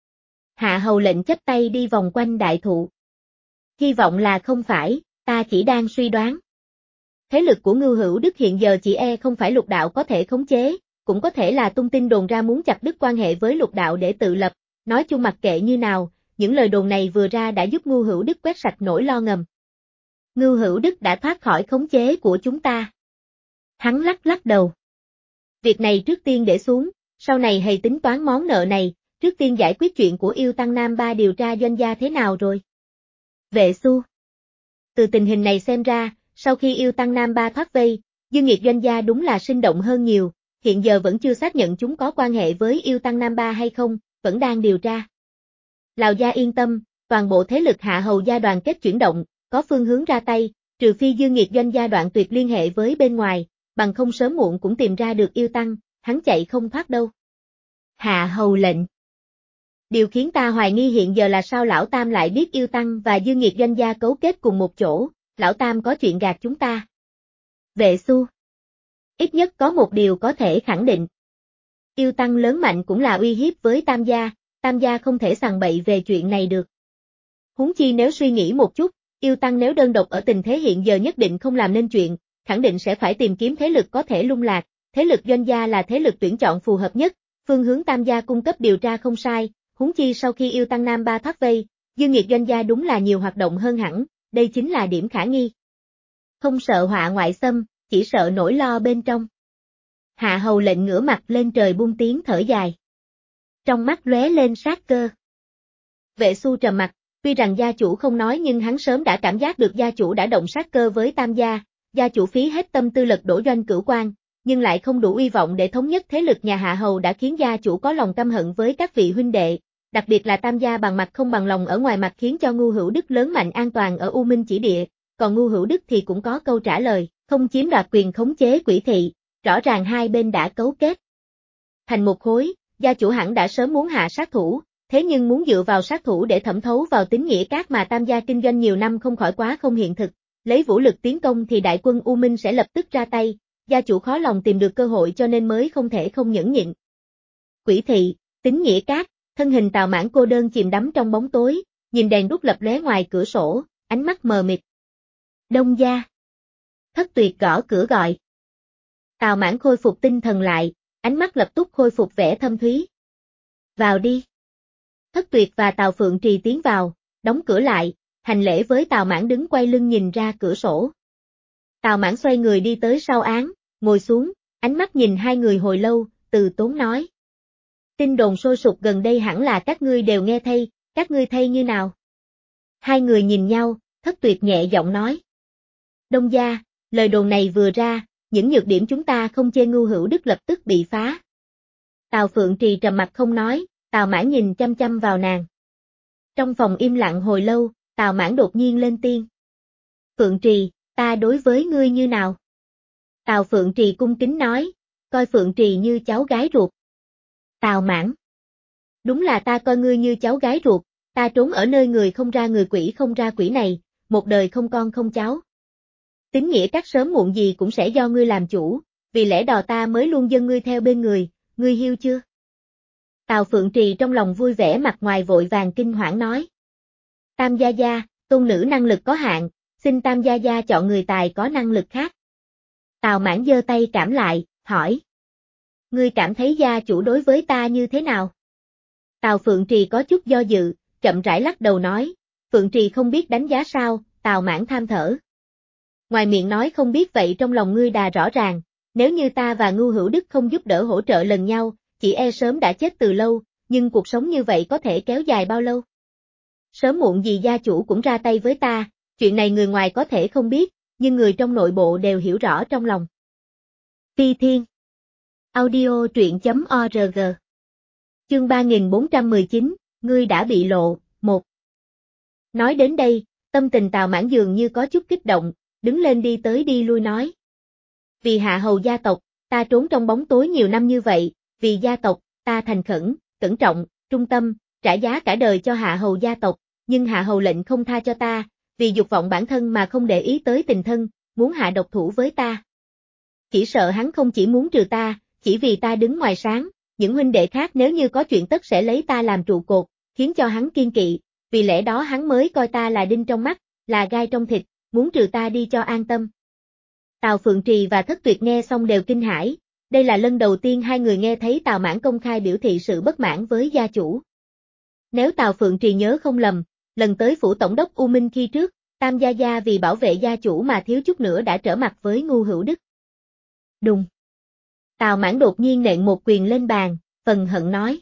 A: Hạ hầu lệnh chắp tay đi vòng quanh đại thụ. Hy vọng là không phải, ta chỉ đang suy đoán. Thế lực của Ngưu Hữu Đức hiện giờ chỉ e không phải lục đạo có thể khống chế, cũng có thể là tung tin đồn ra muốn chặt đứt quan hệ với lục đạo để tự lập, nói chung mặc kệ như nào, những lời đồn này vừa ra đã giúp Ngưu Hữu Đức quét sạch nỗi lo ngầm. Ngưu Hữu Đức đã thoát khỏi khống chế của chúng ta. Hắn lắc lắc đầu. Việc này trước tiên để xuống, sau này hãy tính toán món nợ này, trước tiên giải quyết chuyện của yêu tăng Nam Ba điều tra doanh gia thế nào rồi. Vệ Xu. Từ tình hình này xem ra, sau khi yêu tăng Nam Ba thoát vây, Dương Nghiệt doanh gia đúng là sinh động hơn nhiều, hiện giờ vẫn chưa xác nhận chúng có quan hệ với yêu tăng Nam Ba hay không, vẫn đang điều tra. Lào gia yên tâm, toàn bộ thế lực Hạ hầu gia đoàn kết chuyển động, có phương hướng ra tay, trừ phi Dương Nghiệt doanh gia đoạn tuyệt liên hệ với bên ngoài, bằng không sớm muộn cũng tìm ra được yêu tăng, hắn chạy không thoát đâu. Hạ hầu lệnh. Điều khiến ta hoài nghi hiện giờ là sao lão Tam lại biết yêu tăng và Dương Nghiệt doanh gia cấu kết cùng một chỗ, lão Tam có chuyện gạt chúng ta. Vệ Xu. Ít nhất có một điều có thể khẳng định. Yêu tăng lớn mạnh cũng là uy hiếp với Tam gia, Tam gia không thể sằng bậy về chuyện này được. Huống chi nếu suy nghĩ một chút, yêu tăng nếu đơn độc ở tình thế hiện giờ nhất định không làm nên chuyện, khẳng định sẽ phải tìm kiếm thế lực có thể lung lạc, thế lực doanh gia là thế lực tuyển chọn phù hợp nhất, phương hướng Tam gia cung cấp điều tra không sai, huống chi sau khi yêu tăng Nam Ba thoát vây, Dương Nghiệt doanh gia đúng là nhiều hoạt động hơn hẳn, đây chính là điểm khả nghi. Không sợ họa ngoại xâm, chỉ sợ nỗi lo bên trong. Hạ hầu lệnh ngửa mặt lên trời buông tiếng thở dài. Trong mắt lóe lên sát cơ. Vệ Xu trầm mặt, tuy rằng gia chủ không nói nhưng hắn sớm đã cảm giác được gia chủ đã động sát cơ với Tam gia, gia chủ phí hết tâm tư lật đổ Doanh Cửu Quan, nhưng lại không đủ uy vọng để thống nhất thế lực nhà Hạ hầu đã khiến gia chủ có lòng căm hận với các vị huynh đệ, đặc biệt là Tam gia bằng mặt không bằng lòng ở ngoài mặt khiến cho Ngưu Hữu Đức lớn mạnh an toàn ở U Minh chỉ địa, còn Ngưu Hữu Đức thì cũng có câu trả lời, không chiếm đoạt quyền khống chế Quỷ thị, rõ ràng hai bên đã cấu kết thành một khối, gia chủ hẳn đã sớm muốn hạ sát thủ, thế nhưng muốn dựa vào sát thủ để thẩm thấu vào tín nghĩa các mà Tam gia kinh doanh nhiều năm không khỏi quá không hiện thực, lấy vũ lực tiến công thì đại quân U Minh sẽ lập tức ra tay, gia chủ khó lòng tìm được cơ hội cho nên mới không thể không nhẫn nhịn. Quỷ thị, tín nghĩa các, thân hình Tào Mãn cô đơn chìm đắm trong bóng tối, nhìn đèn đuốc lập lóe ngoài cửa sổ, ánh mắt mờ mịt. Đông gia. Thất Tuyệt gõ cửa gọi. Tào Mãn khôi phục tinh thần lại, ánh mắt lập tức khôi phục vẻ thâm thúy. Vào đi. Thất Tuyệt và Tào Phượng Trì tiến vào, đóng cửa lại, hành lễ với Tào Mãn đứng quay lưng nhìn ra cửa sổ. Tào Mãn xoay người đi tới sau án, ngồi xuống, ánh mắt nhìn hai người hồi lâu, từ tốn nói. Tin đồn sôi sục gần đây hẳn là các ngươi đều nghe thay, các ngươi thay như nào? Hai người nhìn nhau, Thất Tuyệt nhẹ giọng nói. Đông gia, lời đồn này vừa ra, những nhược điểm chúng ta không chê Ngưu Hữu Đức lập tức bị phá. Tào Phượng Trì trầm mặt không nói, Tào Mãn nhìn chăm chăm vào nàng. Trong phòng im lặng hồi lâu, Tào Mãn đột nhiên lên tiếng. Phượng Trì, ta đối với ngươi như nào? Tào Phượng Trì cung kính nói, coi Phượng Trì như cháu gái ruột. Tào Mãn. Đúng là ta coi ngươi như cháu gái ruột, ta trốn ở nơi người không ra người quỷ không ra quỷ này, một đời không con không cháu. Tín nghĩa các sớm muộn gì cũng sẽ do ngươi làm chủ, vì lẽ đò ta mới luôn dâng ngươi theo bên người, ngươi hiu chưa? Tào Phượng Trì trong lòng vui vẻ mặt ngoài vội vàng kinh hoảng nói. Tam gia gia, tôn nữ năng lực có hạn, xin Tam gia gia chọn người tài có năng lực khác. Tào Mãn giơ tay cảm lại, hỏi. Ngươi cảm thấy gia chủ đối với ta như thế nào? Tào Phượng Trì có chút do dự, chậm rãi lắc đầu nói, Phượng Trì không biết đánh giá sao, Tào Mãn than thở. Ngoài miệng nói không biết vậy trong lòng ngươi đà rõ ràng, nếu như ta và Ngưu Hữu Đức không giúp đỡ hỗ trợ lần nhau, chị e sớm đã chết từ lâu, nhưng cuộc sống như vậy có thể kéo dài bao lâu? Sớm muộn gì gia chủ cũng ra tay với ta, chuyện này người ngoài có thể không biết, nhưng người trong nội bộ đều hiểu rõ trong lòng. Phi Thiên Audio truyện chấm org Chương ba nghìn bốn trăm mười chín, ngươi đã bị lộ, một. Nói đến đây, tâm tình Tào Mãn dường như có chút kích động, đứng lên đi tới đi lui nói. Vì hạ hầu gia tộc, ta trốn trong bóng tối nhiều năm như vậy, vì gia tộc, ta thành khẩn, cẩn trọng, trung tâm, trả giá cả đời cho hạ hầu gia tộc, nhưng hạ hầu lệnh không tha cho ta, vì dục vọng bản thân mà không để ý tới tình thân, muốn hạ độc thủ với ta. Chỉ sợ hắn không chỉ muốn trừ ta, chỉ vì ta đứng ngoài sáng, những huynh đệ khác nếu như có chuyện tất sẽ lấy ta làm trụ cột, khiến cho hắn kiên kỵ, vì lẽ đó hắn mới coi ta là đinh trong mắt, là gai trong thịt, muốn trừ ta đi cho an tâm. Tào Phượng Trì và Thất Tuyệt nghe xong đều kinh hãi, đây là lần đầu tiên hai người nghe thấy Tào Mãn công khai biểu thị sự bất mãn với gia chủ. Nếu Tào Phượng Trì nhớ không lầm, lần tới phủ tổng đốc U Minh khi trước, Tam gia gia vì bảo vệ gia chủ mà thiếu chút nữa đã trở mặt với Ngưu Hữu Đức. Đùng. Tào Mãn đột nhiên nện một quyền lên bàn, phần hận nói.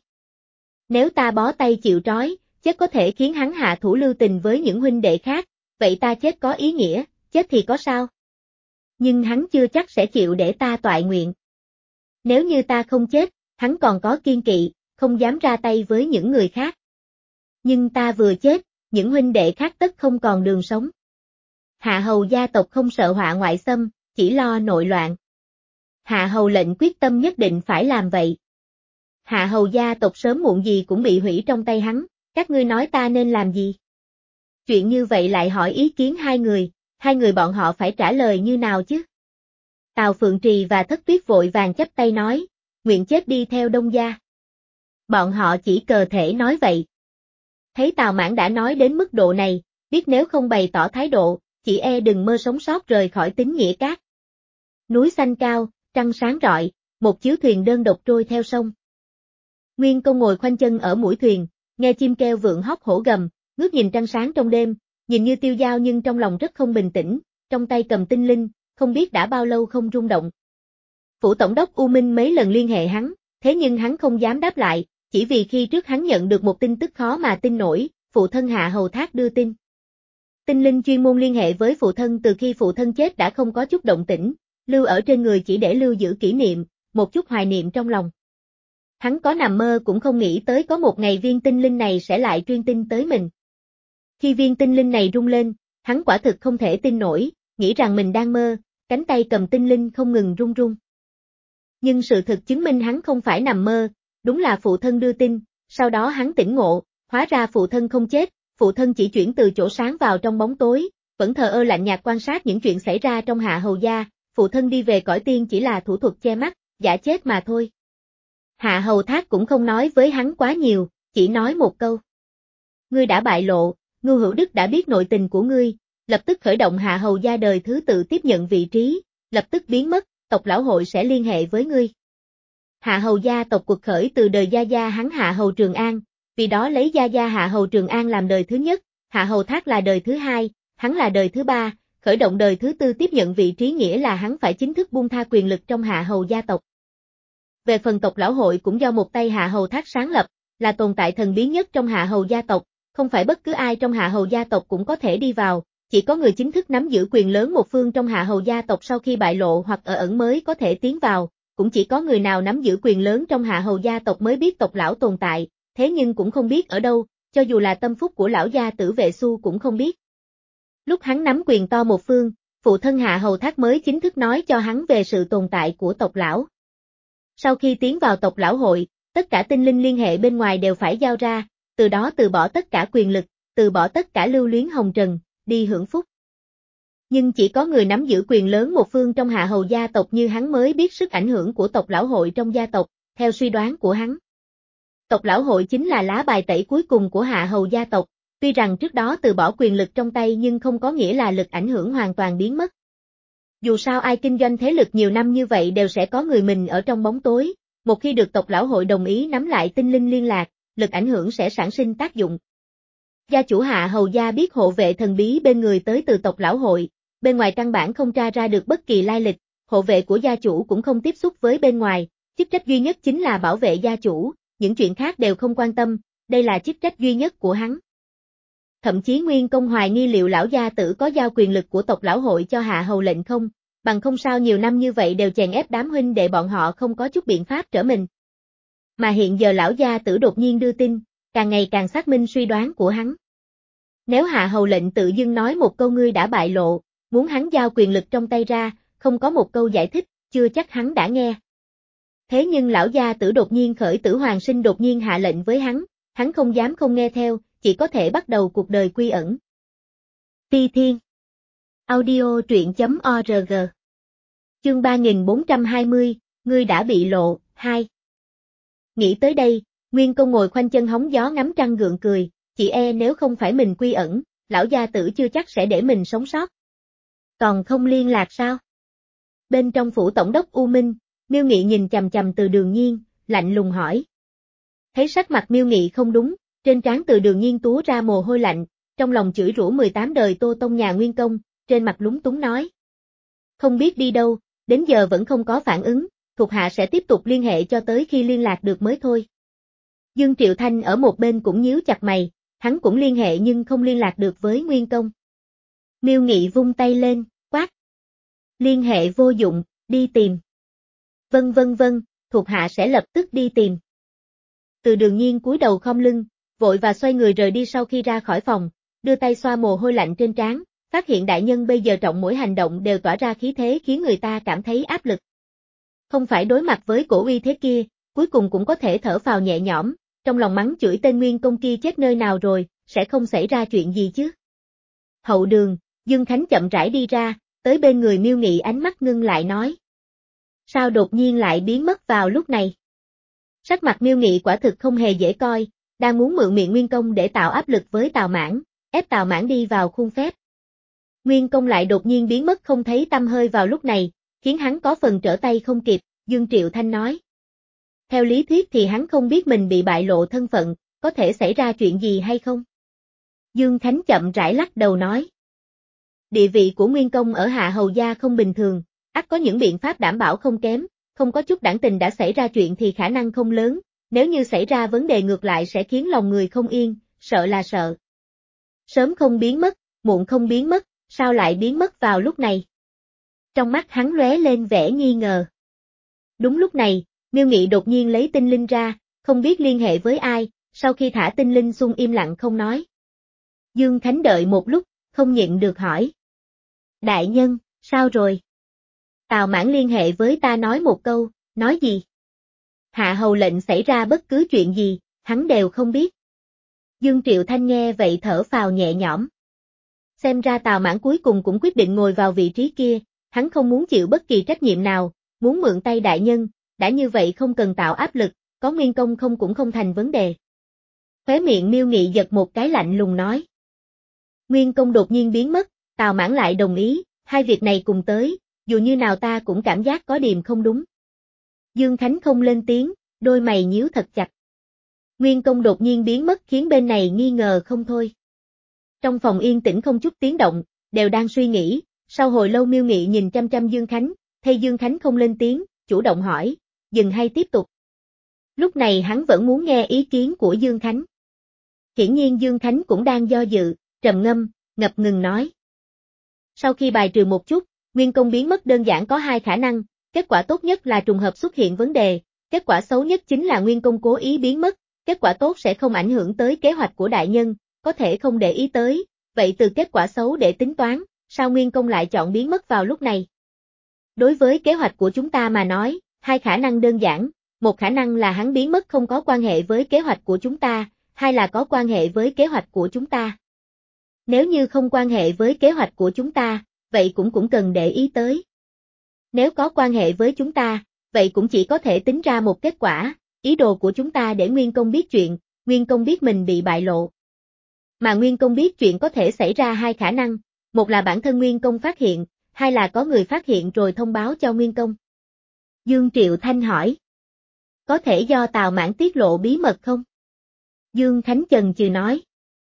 A: Nếu ta bó tay chịu trói, chết có thể khiến hắn hạ thủ lưu tình với những huynh đệ khác, vậy ta chết có ý nghĩa, chết thì có sao? Nhưng hắn chưa chắc sẽ chịu để ta toại nguyện. Nếu như ta không chết, hắn còn có kiên kỵ, không dám ra tay với những người khác. Nhưng ta vừa chết, những huynh đệ khác tất không còn đường sống. Hạ hầu gia tộc không sợ họa ngoại xâm, chỉ lo nội loạn. Hạ hầu lệnh quyết tâm nhất định phải làm vậy. Hạ hầu gia tộc sớm muộn gì cũng bị hủy trong tay hắn, các ngươi nói ta nên làm gì? Chuyện như vậy lại hỏi ý kiến hai người, hai người bọn họ phải trả lời như nào chứ? Tào Phượng Trì và Thất Tuyết vội vàng chắp tay nói, nguyện chết đi theo Đông gia. Bọn họ chỉ cờ thể nói vậy. Thấy Tào Mãn đã nói đến mức độ này, biết nếu không bày tỏ thái độ, chỉ e đừng mơ sống sót rời khỏi tín nghĩa các. Núi xanh cao, trăng sáng rọi, một chiếu thuyền đơn độc trôi theo sông. Nguyên Công ngồi khoanh chân ở mũi thuyền, nghe chim kêu vượng hót hổ gầm, ngước nhìn trăng sáng trong đêm, nhìn như tiêu dao nhưng trong lòng rất không bình tĩnh, trong tay cầm tinh linh, không biết đã bao lâu không rung động. Phủ tổng đốc U Minh mấy lần liên hệ hắn, thế nhưng hắn không dám đáp lại, chỉ vì khi trước hắn nhận được một tin tức khó mà tin nổi, phụ thân Hạ Hầu Thác đưa tin. Tinh linh chuyên môn liên hệ với phụ thân từ khi phụ thân chết đã không có chút động tĩnh, lưu ở trên người chỉ để lưu giữ kỷ niệm, một chút hoài niệm trong lòng. Hắn có nằm mơ cũng không nghĩ tới có một ngày viên tinh linh này sẽ lại truyền tin tới mình. Khi viên tinh linh này rung lên, hắn quả thực không thể tin nổi, nghĩ rằng mình đang mơ, cánh tay cầm tinh linh không ngừng rung rung. Nhưng sự thực chứng minh hắn không phải nằm mơ, đúng là phụ thân đưa tin, Sau đó hắn tỉnh ngộ, hóa ra phụ thân không chết, phụ thân chỉ chuyển từ chỗ sáng vào trong bóng tối, vẫn thờ ơ lạnh nhạt quan sát những chuyện xảy ra trong Hạ Hầu gia, phụ thân đi về cõi tiên chỉ là thủ thuật che mắt, giả chết mà thôi. Hạ Hầu Thác cũng không nói với hắn quá nhiều, chỉ nói một câu. Ngươi đã bại lộ, Ngưu Hữu Đức đã biết nội tình của ngươi, lập tức khởi động Hạ Hầu gia đời thứ tự tiếp nhận vị trí, lập tức biến mất, tộc lão hội sẽ liên hệ với ngươi. Hạ Hầu gia tộc cuộc khởi từ đời gia gia hắn Hạ Hầu Trường An, vì đó lấy gia gia Hạ Hầu Trường An làm đời thứ nhất, Hạ Hầu Thác là đời thứ hai, hắn là đời thứ ba, khởi động đời thứ tư tiếp nhận vị trí nghĩa là hắn phải chính thức buông tha quyền lực trong Hạ Hầu gia tộc. Về phần tộc lão hội cũng do một tay Hạ Hầu Thác sáng lập, là tồn tại thần bí nhất trong Hạ Hầu gia tộc, không phải bất cứ ai trong Hạ Hầu gia tộc cũng có thể đi vào, chỉ có người chính thức nắm giữ quyền lớn một phương trong Hạ Hầu gia tộc sau khi bại lộ hoặc ở ẩn mới có thể tiến vào, cũng chỉ có người nào nắm giữ quyền lớn trong Hạ Hầu gia tộc mới biết tộc lão tồn tại, thế nhưng cũng không biết ở đâu, cho dù là tâm phúc của lão gia Tử Vệ Xu cũng không biết. Lúc hắn nắm quyền to một phương, phụ thân Hạ Hầu Thác mới chính thức nói cho hắn về sự tồn tại của tộc lão. Sau khi tiến vào tộc lão hội, tất cả tinh linh liên hệ bên ngoài đều phải giao ra, từ đó từ bỏ tất cả quyền lực, từ bỏ tất cả lưu luyến hồng trần, đi hưởng phúc. Nhưng chỉ có người nắm giữ quyền lớn một phương trong Hạ Hầu gia tộc như hắn mới biết sức ảnh hưởng của tộc lão hội trong gia tộc, theo suy đoán của hắn. Tộc lão hội chính là lá bài tẩy cuối cùng của Hạ Hầu gia tộc, tuy rằng trước đó từ bỏ quyền lực trong tay nhưng không có nghĩa là lực ảnh hưởng hoàn toàn biến mất. Dù sao ai kinh doanh thế lực nhiều năm như vậy đều sẽ có người mình ở trong bóng tối, một khi được tộc lão hội đồng ý nắm lại tinh linh liên lạc, lực ảnh hưởng sẽ sản sinh tác dụng. Gia chủ Hạ Hầu gia biết hộ vệ thần bí bên người tới từ tộc lão hội, bên ngoài căn bản không tra ra được bất kỳ lai lịch, hộ vệ của gia chủ cũng không tiếp xúc với bên ngoài, chức trách duy nhất chính là bảo vệ gia chủ, những chuyện khác đều không quan tâm, đây là chức trách duy nhất của hắn. Thậm chí Nguyên Công hoài nghi liệu lão gia tử có giao quyền lực của tộc lão hội cho Hạ Hầu lệnh không, bằng không sao nhiều năm như vậy đều chèn ép đám huynh đệ bọn họ không có chút biện pháp trở mình. Mà hiện giờ lão gia tử đột nhiên đưa tin, càng ngày càng xác minh suy đoán của hắn. Nếu Hạ Hầu lệnh tự dưng nói một câu ngươi đã bại lộ, muốn hắn giao quyền lực trong tay ra, không có một câu giải thích, chưa chắc hắn đã nghe. Thế nhưng lão gia tử đột nhiên khởi tử hoàng sinh đột nhiên hạ lệnh với hắn, hắn không dám không nghe theo, chỉ có thể bắt đầu cuộc đời quy ẩn. Phi Thiên Audio truyện chấm org Chương ba nghìn bốn trăm hai mươi, ngươi đã bị lộ, hai. Nghĩ tới đây, Nguyên Công ngồi khoanh chân hóng gió ngắm trăng gượng cười, chỉ e nếu không phải mình quy ẩn, lão gia tử chưa chắc sẽ để mình sống sót. Còn không liên lạc sao? Bên trong phủ tổng đốc U Minh, Miêu Nghị nhìn chằm chằm Từ Đường Nhiên, lạnh lùng hỏi. Thấy sắc mặt Miêu Nghị không đúng, trên trán Từ Đường Nhiên túa ra mồ hôi lạnh, trong lòng chửi rủa mười tám đời Tô Tông nhà Nguyên Công, trên mặt lúng túng nói. Không biết đi đâu, đến giờ vẫn không có phản ứng, thuộc hạ sẽ tiếp tục liên hệ cho tới khi liên lạc được mới thôi. Dương Triệu Thanh ở một bên cũng nhíu chặt mày, hắn cũng liên hệ nhưng không liên lạc được với Nguyên Công. Miêu Nghị vung tay lên, quát. Liên hệ vô dụng, đi tìm. Vâng vâng vâng, thuộc hạ sẽ lập tức đi tìm. Từ Đường Nhiên cúi đầu khom lưng, vội và xoay người rời đi sau khi ra khỏi phòng, đưa tay xoa mồ hôi lạnh trên trán, phát hiện đại nhân bây giờ trọng mỗi hành động đều tỏa ra khí thế khiến người ta cảm thấy áp lực. Không phải đối mặt với cổ uy thế kia, cuối cùng cũng có thể thở phào nhẹ nhõm, trong lòng mắng chửi tên Nguyên Công kia chết nơi nào rồi, sẽ không xảy ra chuyện gì chứ. Hậu đường, Dương Khánh chậm rãi đi ra, tới bên người Miêu Nghị ánh mắt ngưng lại nói. Sao đột nhiên lại biến mất vào lúc này? Sắc mặt Miêu Nghị quả thực không hề dễ coi, đang muốn mượn miệng Nguyên Công để tạo áp lực với Tào Mãn, ép Tào Mãn đi vào khuôn phép. Nguyên Công lại đột nhiên biến mất không thấy tăm hơi vào lúc này, khiến hắn có phần trở tay không kịp, Dương Triệu Thanh nói. Theo lý thuyết thì hắn không biết mình bị bại lộ thân phận, có thể xảy ra chuyện gì hay không? Dương Khánh chậm rãi lắc đầu nói. Địa vị của Nguyên Công ở Hạ Hầu gia không bình thường, ắt có những biện pháp đảm bảo không kém, không có chút đảng tình đã xảy ra chuyện thì khả năng không lớn, nếu như xảy ra vấn đề ngược lại sẽ khiến lòng người không yên, sợ là sợ. Sớm không biến mất, muộn không biến mất, sao lại biến mất vào lúc này? Trong mắt hắn lóe lên vẻ nghi ngờ. Đúng lúc này, Miêu Nghị đột nhiên lấy tinh linh ra, không biết liên hệ với ai, sau khi thả tinh linh xung im lặng không nói. Dương Khánh đợi một lúc, không nhịn được hỏi. Đại nhân, sao rồi? Tào Mãn liên hệ với ta nói một câu, nói gì? Hạ Hầu lệnh xảy ra bất cứ chuyện gì, hắn đều không biết. Dương Triệu Thanh nghe vậy thở phào nhẹ nhõm. Xem ra Tào Mãn cuối cùng cũng quyết định ngồi vào vị trí kia, hắn không muốn chịu bất kỳ trách nhiệm nào, muốn mượn tay đại nhân, đã như vậy không cần tạo áp lực, có nguyên công không cũng không thành vấn đề. Khóe miệng Miêu Nghị giật một cái lạnh lùng nói. Nguyên công đột nhiên biến mất, Tào Mãn lại đồng ý, hai việc này cùng tới, dù như nào ta cũng cảm giác có điềm không đúng. Dương Khánh không lên tiếng, đôi mày nhíu thật chặt. Nguyên công đột nhiên biến mất khiến bên này nghi ngờ không thôi. Trong phòng yên tĩnh không chút tiếng động, đều đang suy nghĩ, sau hồi lâu Miêu Nghị nhìn chăm chăm Dương Khánh, thấy Dương Khánh không lên tiếng, chủ động hỏi, dừng hay tiếp tục. Lúc này hắn vẫn muốn nghe ý kiến của Dương Khánh. Hiển nhiên Dương Khánh cũng đang do dự, trầm ngâm, ngập ngừng nói. Sau khi bài trừ một chút, nguyên công biến mất đơn giản có hai khả năng, kết quả tốt nhất là trùng hợp xuất hiện vấn đề, kết quả xấu nhất chính là nguyên công cố ý biến mất, kết quả tốt sẽ không ảnh hưởng tới kế hoạch của đại nhân, có thể không để ý tới, vậy từ kết quả xấu để tính toán, sao nguyên công lại chọn biến mất vào lúc này? Đối với kế hoạch của chúng ta mà nói, hai khả năng đơn giản, một khả năng là hắn biến mất không có quan hệ với kế hoạch của chúng ta, hai là có quan hệ với kế hoạch của chúng ta. Nếu như không quan hệ với kế hoạch của chúng ta, vậy cũng cũng cần để ý tới. Nếu có quan hệ với chúng ta, vậy cũng chỉ có thể tính ra một kết quả, ý đồ của chúng ta để Nguyên Công biết chuyện, Nguyên Công biết mình bị bại lộ. Mà Nguyên Công biết chuyện có thể xảy ra hai khả năng, một là bản thân Nguyên Công phát hiện, hai là có người phát hiện rồi thông báo cho Nguyên Công. Dương Triệu Thanh hỏi. Có thể do Tào Mãn tiết lộ bí mật không? Dương Khánh chần chừ nói.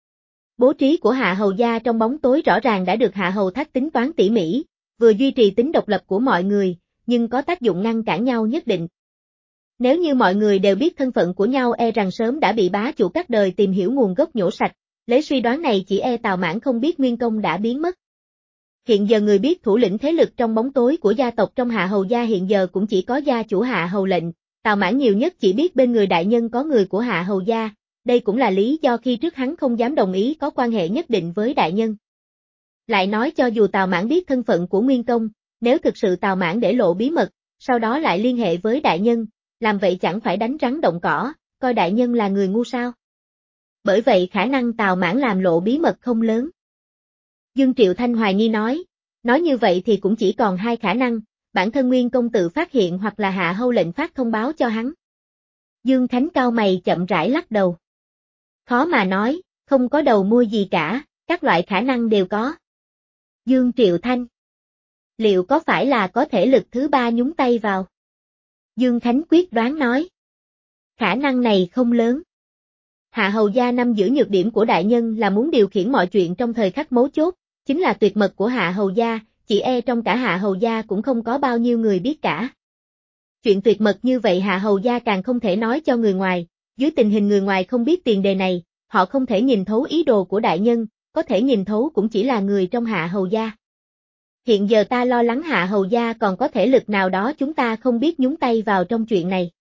A: Bố trí của Hạ Hầu gia trong bóng tối rõ ràng đã được Hạ Hầu Thác tính toán tỉ mỉ, vừa duy trì tính độc lập của mọi người, nhưng có tác dụng ngăn cản nhau nhất định. Nếu như mọi người đều biết thân phận của nhau e rằng sớm đã bị bá chủ các đời tìm hiểu nguồn gốc nhổ sạch, lấy suy đoán này chỉ e Tào Mãn không biết Nguyên Công đã biến mất. Hiện giờ người biết thủ lĩnh thế lực trong bóng tối của gia tộc trong Hạ Hầu gia hiện giờ cũng chỉ có gia chủ Hạ Hầu lệnh, Tào Mãn nhiều nhất chỉ biết bên người đại nhân có người của Hạ Hầu gia, đây cũng là lý do khi trước hắn không dám đồng ý có quan hệ nhất định với đại nhân. Lại nói cho dù Tào Mãn biết thân phận của Nguyên Công, nếu thực sự Tào Mãn để lộ bí mật, sau đó lại liên hệ với đại nhân, làm vậy chẳng phải đánh rắn động cỏ, coi đại nhân là người ngu sao. Bởi vậy khả năng Tào Mãn làm lộ bí mật không lớn. Dương Triệu Thanh hoài nghi nói, nói như vậy thì cũng chỉ còn hai khả năng, bản thân Nguyên Công tự phát hiện hoặc là Hạ Hầu lệnh phát thông báo cho hắn. Dương Khánh cao mày chậm rãi lắc đầu. Khó mà nói, không có đầu môi gì cả, các loại khả năng đều có. Dương Triệu Thanh. Liệu có phải là có thể lực thứ ba nhúng tay vào? Dương Khánh quyết đoán nói. Khả năng này không lớn. Hạ Hầu gia nắm giữ nhược điểm của đại nhân là muốn điều khiển mọi chuyện trong thời khắc mấu chốt, chính là tuyệt mật của Hạ Hầu gia, chỉ e trong cả Hạ Hầu gia cũng không có bao nhiêu người biết cả. Chuyện tuyệt mật như vậy Hạ Hầu gia càng không thể nói cho người ngoài, dưới tình hình người ngoài không biết tiền đề này, họ không thể nhìn thấu ý đồ của đại nhân, có thể nhìn thấu cũng chỉ là người trong Hạ Hầu gia. Hiện giờ ta lo lắng Hạ Hầu gia còn có thể lực nào đó chúng ta không biết nhúng tay vào trong chuyện này.